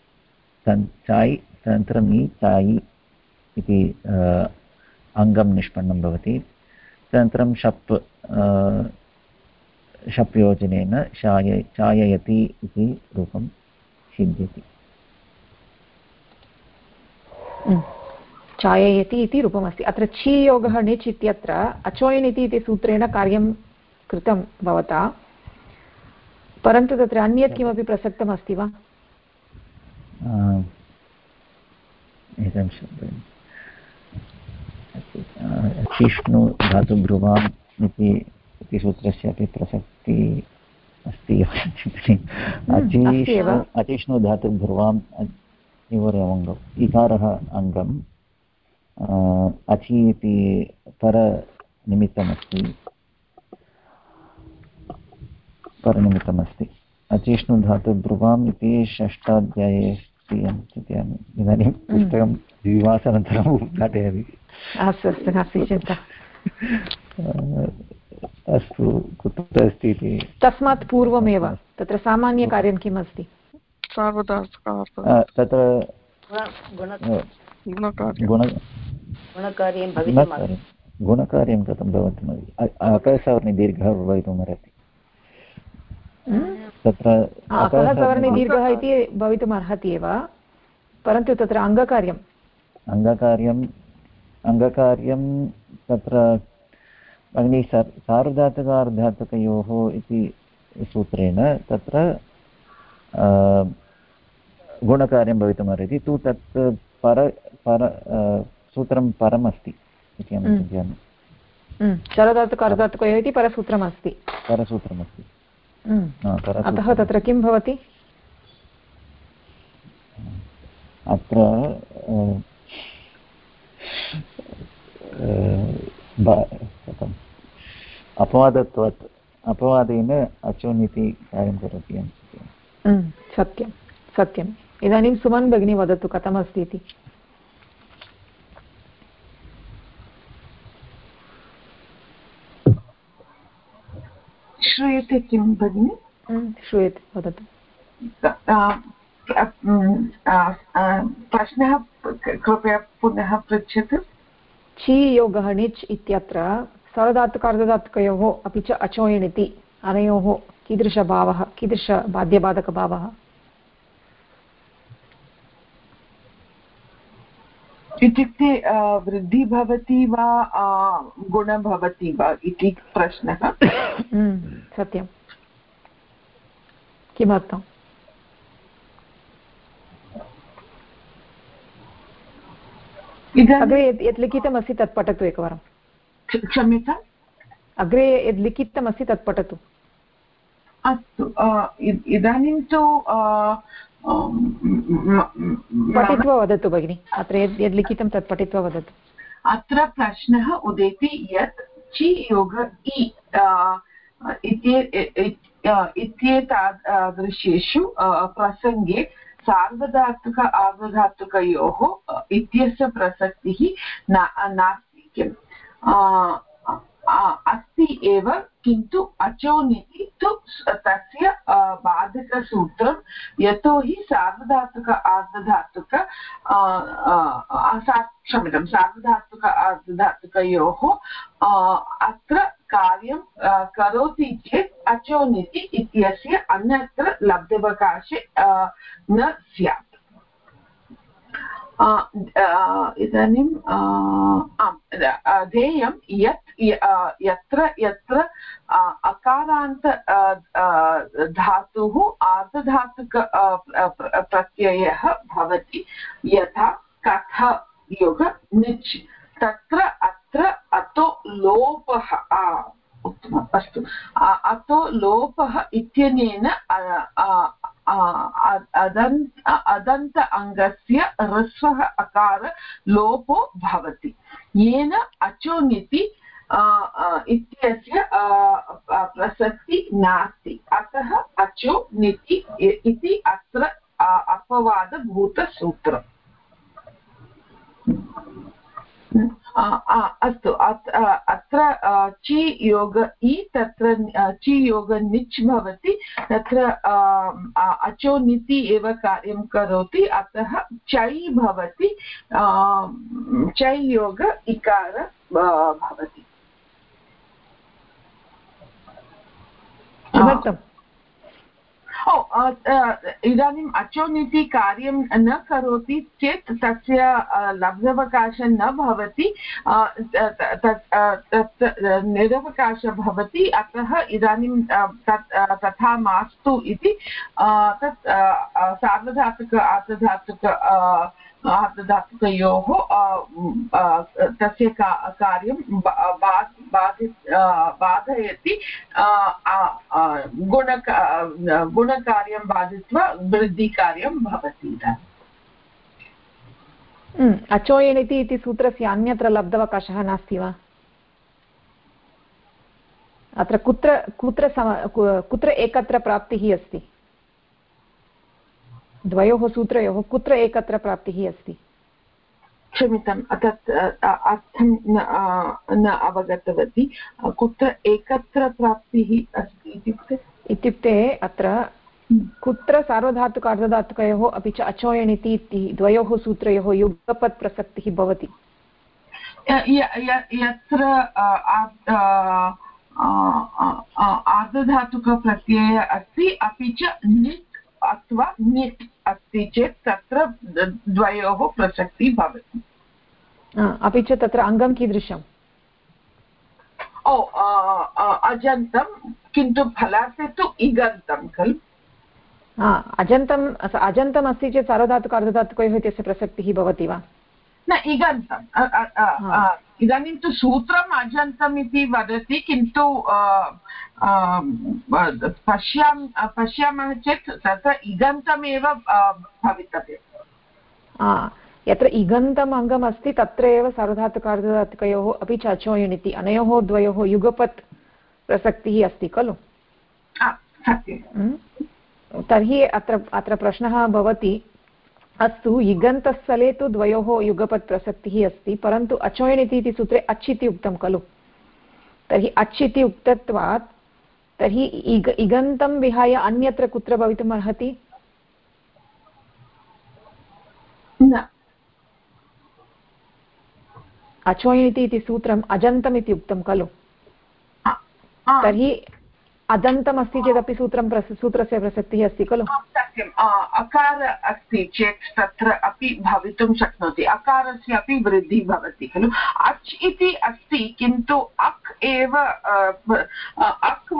तदनन्तरम् इ चायि इति अङ्गं निष्पन्नं भवति। तदनन्तरं शप् योजनेन चाययति इति रूपं सिद्ध्यति। चाययति इति रूपमस्ति। अत्र छि योगः णिच् इत्यत्र अचोयनिति इति सूत्रेण कार्यं कृतं भवता, परन्तु तत्र अन्यत् किमपि प्रसक्तम् अस्ति वा? अचिष्णु धातुभ्रुवाम् इति सूत्रस्य अपि प्रसक्तिः अस्ति। अचिष्णु धातुभ्रुवाम् इवरमङ्गम् इकारः अङ्गम् अचि इति परनिमित्तमस्ति। अचिष्णु धातुभ्रुवाम् इति षष्ठाध्याये अस्ति चिन्तयामि। इदानीं पुस्तकं द्विमासानन्तरम् उद्घाटयामि। अस्तु, कुत्र अस्ति इति तस्मात् पूर्वमेव तत्र सामान्यकार्यं किम् अस्ति? तत्र गुणकार्यं कथं भवितुमर्हति? अकसवर्णे दीर्घः भवितुमर्हति। तत्र अकसवर्णे दीर्घः इति भवितुमर्हति एव, परन्तु तत्र अङ्गकार्यं तत्र भगिनी सार्वधातुकार्धातुकयोः इति सूत्रेण तत्र गुणकार्यं भवितुमर्हति। तु तत् सूत्रं परमस्ति इति अहं चिन्तयामि। सार्वधातुकार्धातुकयोः इति परसूत्रमस्ति। अतः तत्र किं भवति? अत्र अपवादत्वात् अपवादेन अचोनिति कार्यं करोति। सत्यम्। इदानीं सुमन् भगिनी वदतु कथमस्ति इति। श्रूयते किं भगिनि? श्रूयते, वदतु। प्रश्नः कृपया पुनः पृच्छतु। छि योगः णिच् इत्यत्र सार्वधातुकार्धधातुकयोः अपि च अचोयनिति अनयोः कीदृशभावः, कीदृशबाध्यबाधकभावः? इत्युक्ते वृद्धि भवति वा गुण भवति वा इति प्रश्नः। सत्यं। किमर्थम्? अग्रे यत् लिखितमस्ति तत् पठतु एकवारं। क्षम्यताम्। अग्रे यद् लिखितमस्ति तत् पठतु। अस्तु, इदानीं तु पठित्वा वदतु भगिनि। अत्र यद् लिखितं तत् पठित्वा वदतु। अत्र प्रश्नः उदेति यत् छि योग इ इत्येतादृशेषु प्रसङ्गे सार्वधातुक आर्धधातुकयोः इत्यस्य प्रसक्तिः नास्ति किम्? अस्ति एव, किन्तु अचोनिति तु तस्य बाधकसूत्रं, यतोहि सार्वधातुक आर्धधातुकयोः अत्र कार्यं करोति चेत् अचोनिति इत्यस्य अन्यत्र लब्धवकाशे न स्यात्। इदानीं ध्येयं यत्र यत्र अकारान्त धातुः आर्धधातुक प्रत्ययः भवति यथा कथ योग निच् तत्र अत्र अतो लोपः उत्तमम् अस्तु अतो लोपः इत्यनेन अदन्त अङ्गस्य ह्रस्वः अकार लोपो भवति येन अचोनिति इत्यस्य प्रसक्ति नास्ति अतः अचो निति इति अत्र अपवादभूतसूत्रम्। अस्तु अत्र चि योग इ तत्र चि योग निच् भवति तत्र अचो निति एव कार्यं करोति अतः चै भवति चै योग इकार भवति। इदानीम् अचोनिति कार्यं न करोति चेत् तस्य लब्धवकाशः न भवति निरवकाशः भवति अतः इदानीं तथा मास्तु इति तत् सार्वधातुक आर्धधातुकयोः तस्य कार्यं बाधयति गुणकार्यं बाधित्वा वृद्धिकार्यं भवति। अचोयनिति इति सूत्रस्य अन्यत्र लब्धवकाशः नास्ति वा? अत्र कुत्र एकत्र प्राप्तिः अस्ति? द्वयोः सूत्रयोः कुत्र एकत्र प्राप्तिः अस्ति? क्षम्यतां तत् अर्थं न अवगतवती। कुत्र एकत्र प्राप्तिः अस्ति इत्युक्ते अत्र कुत्र सार्वधातुक अर्धधातुकयोः अपि च अचोयनिति इति द्वयोः सूत्रयोः युगपत् प्रसक्तिः भवति। यत्र आर्धधातुकप्रत्ययः अस्ति अपि च निट् अथवा निट् अस्ति चेत् तत्र द्वयोः प्रसक्तिः भवति। अपि च तत्र अङ्गं कीदृशम्? अजन्तं किन्तु फलार्थे तु इगन्तं खलु। अजन्तम् अस्ति चेत् सार्वधातुक अर्धधातुकयोः इत्यस्य प्रसक्तिः भवति वा? न इगन्तम् इदानीं तु सूत्रम् अजन्तम् इति वदति किन्तु पश्यामः चेत् तत्र इगन्तमेव भवितव्यम्। यत्र इगन्तम् अङ्गम् अस्ति तत्र एव सार्वधातुक अर्धधातुकयोः अपि च अचोयनिति अनयोः द्वयोः युगपत् प्रसक्तिः अस्ति खलु। तर्हि अत्र प्रश्नः भवति अस्तु इगन्तस्थले तु द्वयोः युगपत् प्रसक्तिः अस्ति परन्तु अचोयनिति इति सूत्रे अच् इति उक्तं खलु। तर्हि अच् इति उक्तत्वात् तर्हि इगन्तं विहाय अन्यत्र कुत्र भवितुम् अर्हति? न अचोयनिति इति सूत्रम् अजन्तम् इति उक्तं खलु। तर्हि अदन्तमस्ति चेदपि सूत्रस्य प्रसक्तिः अस्ति खलु। सत्यम् अकार अस्ति चेत् तत्र अपि भवितुं शक्नोति अकारस्य अपि वृद्धिः भवति खलु। अच् इति अस्ति किन्तु अक् एव अक्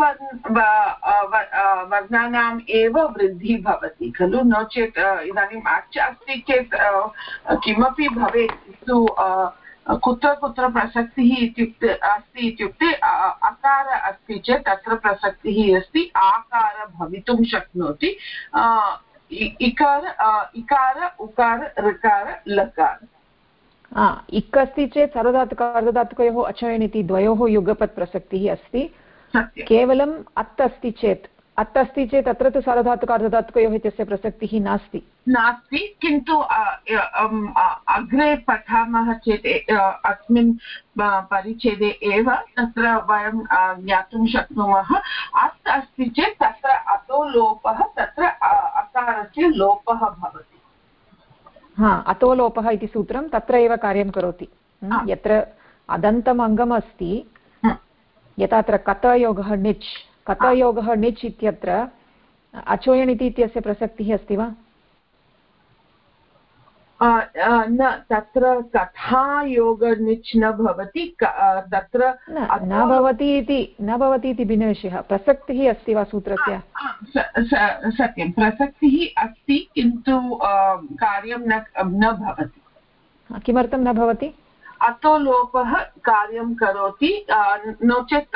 वर्णानाम् एव वृद्धिः भवति खलु नो चेत् इदानीम् अच् अस्ति चेत् किमपि भवेत् कुत्र कुत्र प्रसक्तिः इत्युक्ते अस्ति इत्युक्ते अकार अस्ति चेत् तत्र प्रसक्तिः अस्ति आकार भवितुं शक्नोति इकार उकार ऋकार लकार। इक् अस्ति चेत् सार्वधातुक अर्धधातुकयोः अचोयनिति द्वयोः युगपत् प्रसक्तिः अस्ति। केवलम् अत् अस्ति चेत् अत्र तु सार्वधातुक अर्धधातुकयोः इत्यस्य प्रसक्तिः नास्ति किन्तु अग्रे पठामः चेत् अस्मिन् परिच्छेदे एव तत्र वयं ज्ञातुं शक्नुमः अत् अस्ति चेत् तत्र अतो लोपः तत्र अकारस्य लोपः भवति। अतो लोपः इति सूत्रं तत्र एव कार्यं करोति। यत्र अदन्तम् अङ्गम् अस्ति यथा अत्र कतयोगः णिच्, कतयोगः णिच् इत्यत्र अचोयणिति इत्यस्य प्रसक्तिः अस्ति वा? न, तत्र कथायोगनिच् न भवति, तत्र न भवति इति भिन्नविषयः। प्रसक्तिः अस्ति वा सूत्रस्य? सत्यं, प्रसक्तिः अस्ति किन्तु कार्यं न भवति। किमर्थं न भवति? अतो लोपः कार्यं करोति, नो चेत्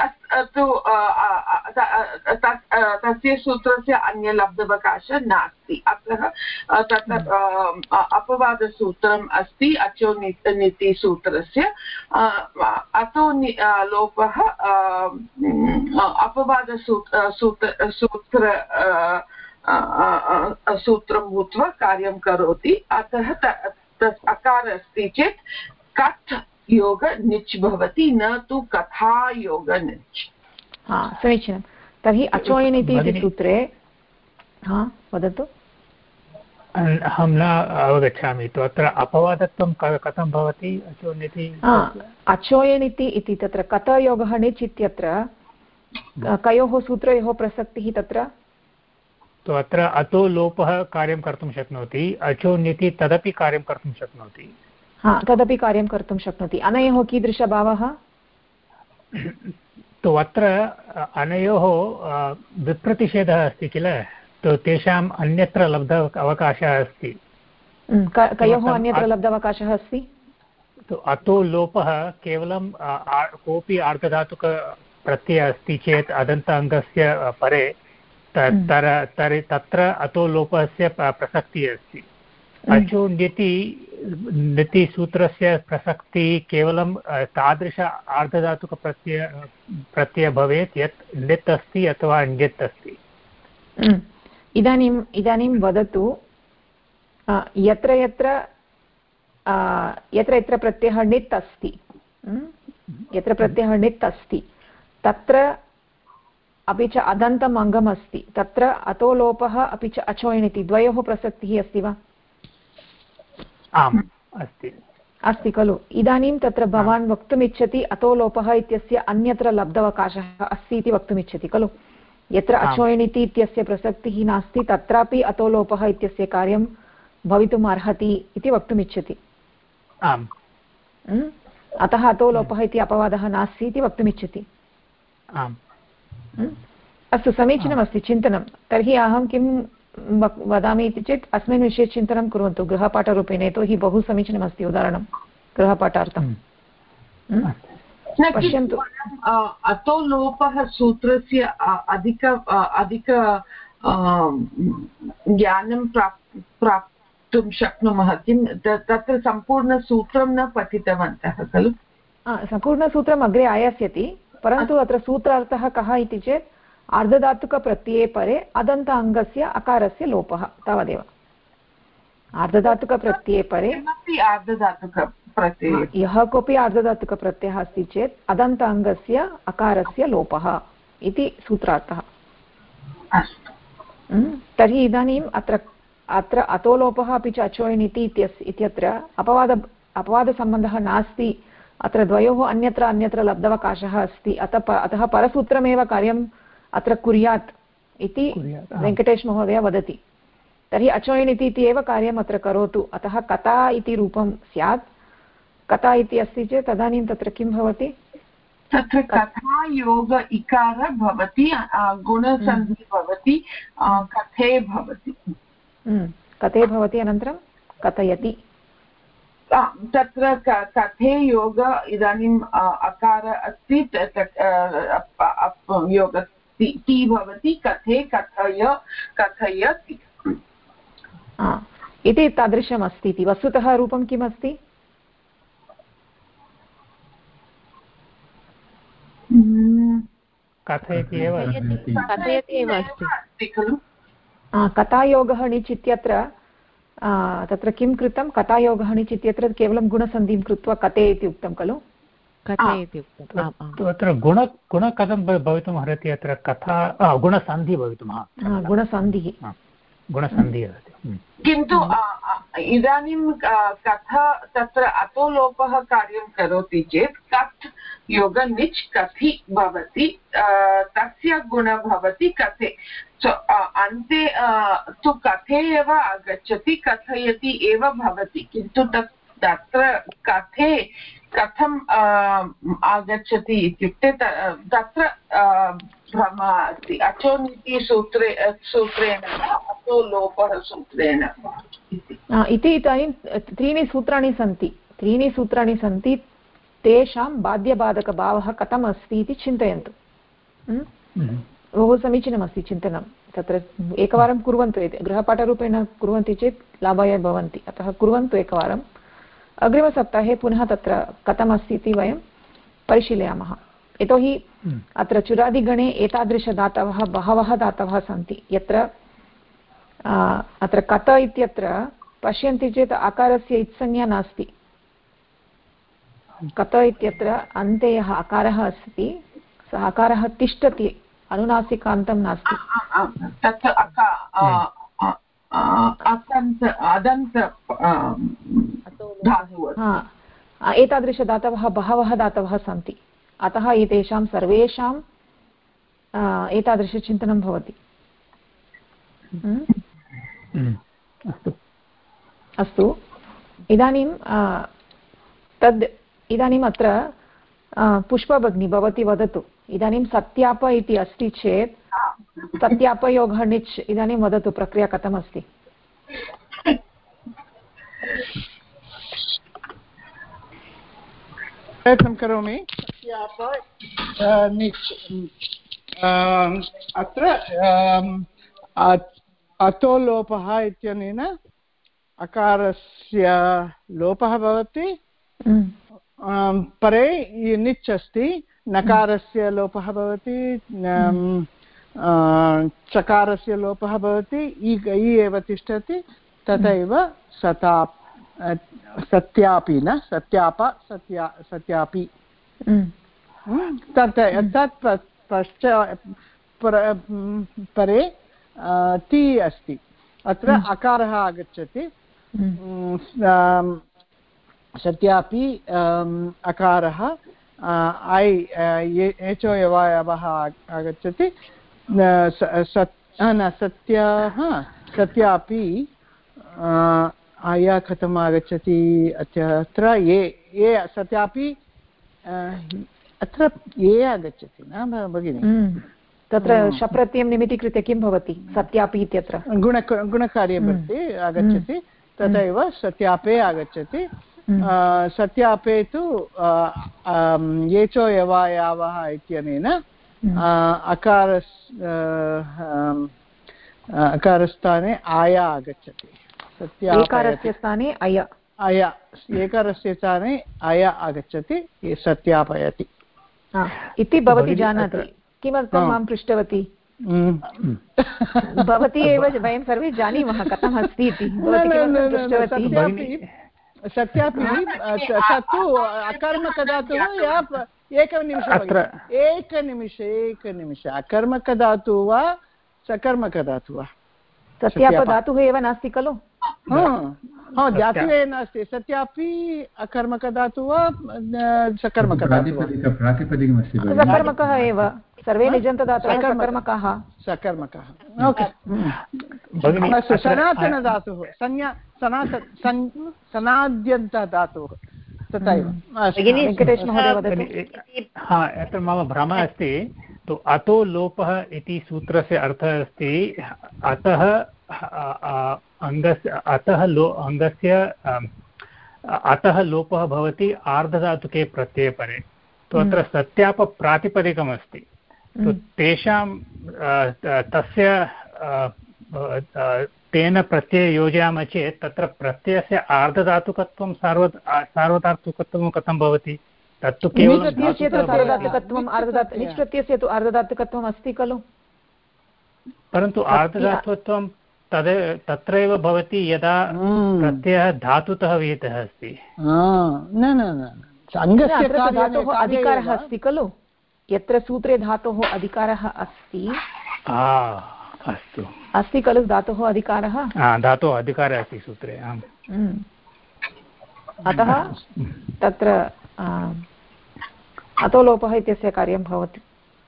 तस्य सूत्रस्य अन्यलब्धवकाशः नास्ति। अतः तत्र अपवादसूत्रम् अस्ति अचो नीति सूत्रस्य। अतो लोपः सूत्रं भूत्वा कार्यं करोति। अतः अकार अस्ति चेत् कथ् योग निच् भवति, न तु कथा योग निच्। समीचीनं। तर्हि अचोयनिति इति सूत्रे वदतु। अहं न अवगच्छामि। अत्र अपवादत्वं कथं भवति अचोयनिति? अचोयनिति इति तत्र कतयोगः निच् इत्यत्र कयोः सूत्रयोः प्रसक्तिः तत्र? अत्र अतो लोपः कार्यं कर्तुं शक्नोति, अचोनिति तदपि कार्यं कर्तुं शक्नोति। तदपि कार्यं कर्तुं शक्नोति। अनयोः कीदृशभावः? अत्र अनयोः विप्रतिषेधः अस्ति किल, तेषाम् अन्यत्र लब्ध अवकाशः अस्ति। कयोः अन्यत्र लब्धावकाशः अस्ति? अतो लोपः केवलं कोऽपि आर्धधातुकप्रत्ययः अस्ति चेत् अदन्त अङ्गस्य परे तत्र अतो लोपस्य प्रसक्तिः अस्ति। अचो ण्यति सूत्रस्य प्रसक्तिः केवलं तादृश आर्धधातुकप्रत्यय भवेत् यत् ण्यत् अस्ति अथवा ण्यत् अस्ति। इदानीं वदतु, यत्र यत्र प्रत्ययः णित् अस्ति, यत्र प्रत्ययः णित् अस्ति तत्र अपि च अदन्तम् अङ्गम् अस्ति, तत्र अतो लोपः अपि च अचोयनिति द्वयोः प्रसक्तिः अस्ति वा? आम्, अस्ति। अस्ति खलु। इदानीं तत्र भवान् वक्तुमिच्छति अतो लोपः इत्यस्य अन्यत्र लब्धावकाशः अस्ति इति वक्तुमिच्छति खलु। यत्र अचोयनिति इत्यस्य प्रसक्तिः नास्ति तत्रापि अतो लोपः इत्यस्य कार्यं भवितुम् अर्हति इति वक्तुमिच्छति। आम्। अतः अतो लोपः इति अपवादः नास्ति इति वक्तुमिच्छति। आम्। अस्तु, समीचीनमस्ति चिन्तनं। तर्हि अहं किं वदामि इति चेत् अस्मिन् विषये चिन्तनं कुर्वन्तु गृहपाठरूपेण, यतोहि बहु समीचीनमस्ति उदाहरणं गृहपाठार्थं। पश्यन्तु, अतो लोपः सूत्रस्य अधिक ज्ञानं प्राप्तुं शक्नुमः किं? तत्र सम्पूर्णसूत्रं न पठितवन्तः खलु? सम्पूर्णसूत्रम् अग्रे आयास्यति, परन्तु अत्र सूत्रार्थः कः इति चेत् आर्धधातुकप्रत्यये परे अदन्त अङ्गस्य अकारस्य लोपः, तावदेव। आर्धधातुकप्रत्यये परे यः कोऽपि आर्धधातुकप्रत्ययः अस्ति चेत् अदन्त अङ्गस्य अकारस्य लोपः इति सूत्रार्थः। तर्हि इदानीम् अत्र अतो लोपः अपि च अचोयनिति इत्यत्र अपवादसम्बन्धः नास्ति। अत्र द्वयोः अन्यत्र लब्धावकाशः अस्ति। अतः परसूत्रमेव कार्यम् अत्र कुर्यात् इति वेङ्कटेशमहोदय वदति। तर्हि अचोयनिति इति एव कार्यम् अत्र करोतु। अतः कथा इति रूपं स्यात्। कथा इति अस्ति चेत् तदानीं तत्र किं भवति? तत्र कथा योग इकार भवति, गुणसन्धि भवति, कथे भवति। कथे भवति, अनन्तरं कथयति। तत्र कथे योग इदानीम् अकार अस्ति, योग ति भवति, कथे कथय कथयति इति तादृशमस्ति इति। वस्तुतः रूपं किमस्ति? कथयति एव अस्ति खलु। कथायोगः णिच् इत्यत्र तत्र किं कृतं? कथायोगः णिच् इत्यत्र केवलं गुणसन्धिं कृत्वा कथे इति उक्तं खलु। अत्र गुण कथं भवितुम् अर्हति? अत्र कथा गुणसन्धिः भवितुम्, गुणसन्धिः गुणसन्धिः अस्ति। किन्तु इदानीं कथा तत्र अतो लोपः कार्यं करोति चेत् कथ् योग निच् कथि भवति तस्य गुणः भवति कथे अन्ते तु कथे एव आगच्छति कथयति एव भवति किन्तु तत्र कथे कथम् आगच्छति इत्युक्ते तत्र भ्रमः अस्ति अचोनिति सूत्रेण अतो लोपः सूत्रेण इति इदानीं त्रीणि सूत्राणि सन्ति तेषां बाध्यबाधकभावः कथम् अस्ति इति चिन्तयन्तु बहु समीचीनमस्ति चिन्तनं तत्र एकवारं कुर्वन्तु गृहपाठरूपेण कुर्वन्ति चेत् लाभाय भवन्ति अतः कुर्वन्तु एकवारम् अग्रिमसप्ताहे पुनः तत्र कथमस्ति इति वयं परिशीलयामः यतोहि अत्र चुरादिगणे एतादृशधातवः बहवः धातवः सन्ति यत्र अत्र कत इत्यत्र पश्यन्ति चेत् आकारस्य इत्संज्ञा नास्ति कत इत्यत्र अन्ते यः अकारः अस्ति सः अकारः तिष्ठति अनुनासिकान्तं नास्ति एतादृशधातवः बहवः धातवः सन्ति अतः एतेषां सर्वेषाम् एतादृशचिन्तनं भवति अस्तु इदानीं इदानीम् अत्र पुष्पभगिनी भवती वदतु इदानीं सत्याप इति अस्ति चेत् सत्यापयोगः निच् इदानीं वदतु प्रक्रिया कथमस्ति प्रयत्नं करोमि सत्याप निच् अत्र अतो लोपः इत्यनेन अकारस्य लोपः भवति परे निच् अस्ति नकारस्य लोपः भवति चकारस्य लोपः भवति इ एव तिष्ठति तथैव सत्यापि न सत्याप सत्यापि तत् परे ति अस्ति अत्र अकारः आगच्छति सत्यापि अकारः एचो यवायवः आगच्छति सत्यापि आया कथम् आगच्छति अत्र ये सत्यापि अत्र ये आगच्छति न भगिनि तत्र शप्रत्ययं निमित्तीकृत्य किं भवति सत्यापि इत्यत्र गुणकार्यभर्ति आगच्छति तथैव सत्यापे आगच्छति सत्यापे तु येचो यवायावः इत्यनेन अकारस्थाने आया आगच्छति एकारस्य स्थाने अय एकारस्य स्थाने अय आगच्छति सत्यापयति इति भवती जानाति किमर्थं मां पृष्टवती भवती एव वयं सर्वे जानीमः कथम् अस्ति इति सत्यापि तत्तु अकर्मकधातुः एकनिमिष अकर्मकधातुः वा सकर्मकधातुः वा सत्यापधातुः एव नास्ति खलु धातुः एव नास्ति सत्यापि अकर्मकधातुः वा सकर्मकधातुः प्रातिपदिकमस्ति सकर्मकः एव सर्वे निजन्तधातवः सकर्मकः सनातनधातुः सनाद्यन्तधातुः तथैव वेङ्कटेश महोदय वदतु अत्र मम भ्रमः अस्ति तु अतो लोपः इति सूत्रस्य अर्थः अस्ति अतः अतः लोपः भवति आर्धधातुके प्रत्यये परे तु अत्र सत्याप प्रातिपदिकमस्ति तु तेषां तस्य तेन प्रत्यये योजयामः चेत् तत्र प्रत्ययस्य आर्धधातुकत्वं सार्वधातुकत्वं कथं भवति तत्तु केवलं निष्प्रत्ययस्य तु आर्धधातुकत्वम् अस्ति खलु परन्तु आर्धधातुत्वं तत्रैव भवति यदा प्रत्ययः धातुतः विहितः अस्ति धातोः अधिकारः अस्ति खलु यत्र सूत्रे धातोः अधिकारः अस्ति अस्तु अस्ति खलु धातोः अधिकारः धातोः अधिकारः अस्ति सूत्रे आम् अतः तत्र अतो लोपः इत्यस्य कार्यं भवति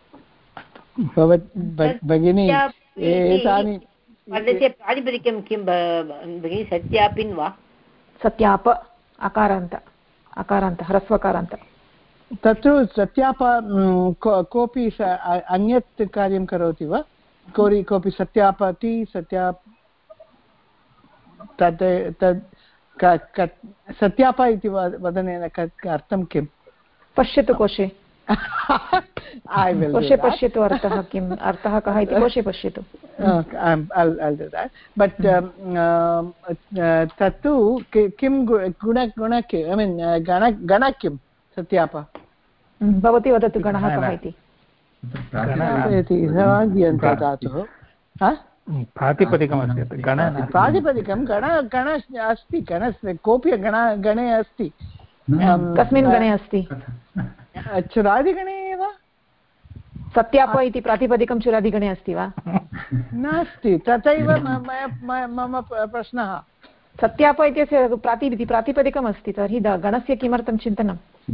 भगिनी एतानि पदस्य प्रातिपदिकं किं भगिनि सत्यापिन् वा सत्याप अकारान्त ह्रस्वकारान्त तत्तु सत्याप कोऽपि अन्यत् कार्यं करोति वा कोऽपि सत्यापति तद् सत्याप इति वदनेन अर्थं किम् पश्यतु कोशे कोशे पश्यतु अर्थः कः इति कोशे पश्यतु बट् तत्तु किं गुण गण किं सत्याप भवती वदतु गणः कः इति धातुः प्रातिपदिकं गण अस्ति गणस्य कोऽपि गणे अस्ति कस्मिन् गणे अस्ति चुरादिगणे एव सत्याप इति प्रातिपदिकं चुरादिगणे अस्ति वा नास्ति तथैव मम प्रश्नः सत्याप इत्यस्य प्रातिपदिकम् अस्ति तर्हि गणस्य किमर्थं चिन्तनं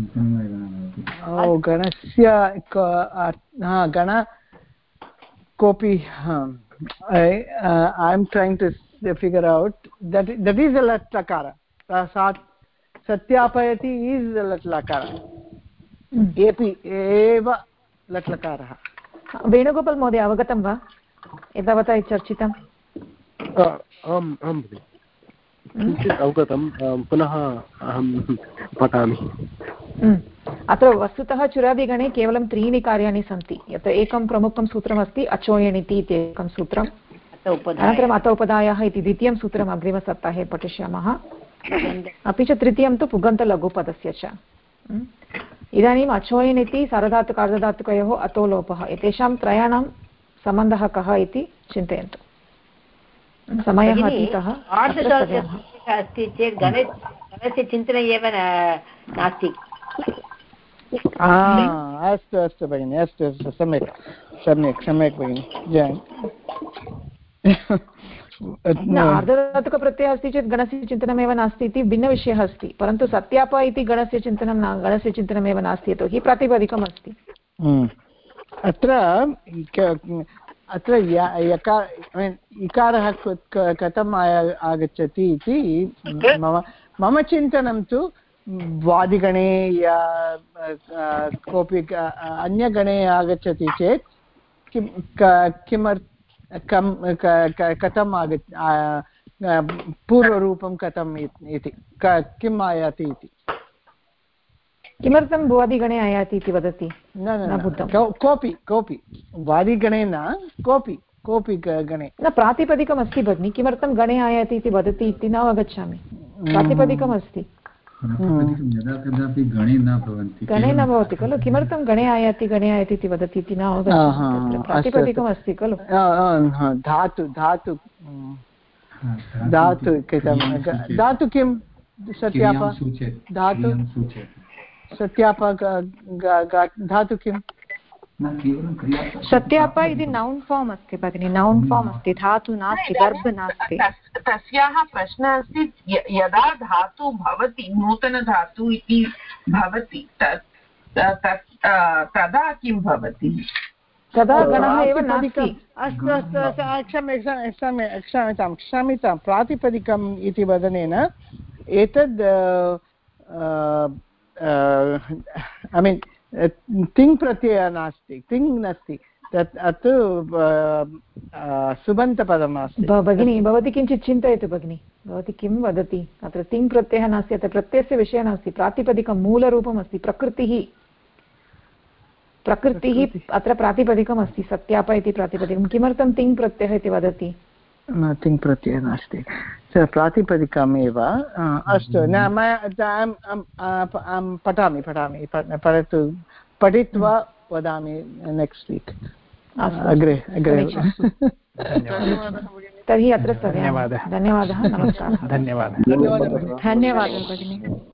गणस्य गण कोऽपि I am trying to figure out that is a lat lakara. Satyapayati is a lat lakara. Epi eva lat lakarah. Venugopal Modi avagatam va? Edavata चर्चितम् आम् आम् किञ्चित् अवगतं पुनः अहं पठामि अत्र वस्तुतः चुरादिगणे केवलं त्रीणि कार्याणि सन्ति यत् एकं प्रमुखं सूत्रमस्ति अचोयणिति इति एकं सूत्रम् अनन्तरम् अतोपदायः इति द्वितीयं सूत्रम् अग्रिमसप्ताहे पठिष्यामः अपि च तृतीयं तु पुगन्तलघुपदस्य च इदानीम् अचोयणिति सार्वधातुकार्धधातुकयोः अतो लोपः एतेषां त्रयाणां सम्बन्धः कः इति चिन्तयन्तु समयः अतीतः अस्ति चेत् गणस्य चिन्तनम् एव नास्ति अस्तु अस्तु भगिनि अस्तु सम्यक् भगिनि आर्धधातुकप्रत्ययः अस्ति चेत् गणस्य चिन्तनमेव नास्ति इति भिन्नविषयः अस्ति परन्तु सत्याप इति गणस्य चिन्तनमेव नास्ति यतोहि प्रातिपदिकम् अस्ति अत्र इकारः कथम् आगच्छति इति मम चिन्तनं तु वादिगणे या कोऽपि अन्यगणे आगच्छति चेत् कथम् पूर्वरूपं कथम् इति किम् आयाति इति किमर्थं भुवादिगणे आयाति इति वदति न कोऽपि वादिगणे न कोऽपि गणे न प्रातिपदिकम् अस्ति भगिनि किमर्थं गणे आयाति इति वदति इति न अवगच्छामि प्रातिपदिकम् अस्ति गणे न भवति खलु किमर्थं गणे आयाति इति वदति इति न अवगच्छामि प्रातिपदिकम् अस्ति खलु धातु किं सत्याप धातु किं सत्याप इति नौन् फार्म् अस्ति भगिनि नौन् फार्म् अस्ति धातु नास्ति वर्ब् नास्ति तस्याः प्रश्नः अस्ति यदा धातु भवति नूतनधातु इति भवति तदा किं भवति तदा गणः एव नास्ति अस्तु क्षम्यतां प्रातिपदिकम् इति वदनेन एतद् I mean तिङ् प्रत्ययः नास्ति तिङ् नास्ति तत् अतु सुबन्तपदम् अस्ति भगिनी भवती किञ्चित् चिन्तयतु भगिनी भवती किं वदति अत्र तिङ् प्रत्ययः नास्ति अत्र प्रत्ययस्य विषयः नास्ति प्रातिपदिकं मूलरूपम् अस्ति प्रकृतिः अत्र प्रातिपदिकम् अस्ति सत्याप इति प्रातिपदिकं किमर्थं तिङ् प्रत्ययः इति वदति तिङ् प्रत्ययः नास्ति प्रातिपदिकमेव अस्तु न पठामि परन्तु पठित्वा वदामि नेक्स्ट् वीक् अग्रे तर्हि अत्र धन्यवादः नमस्कारः धन्यवादः भगिनि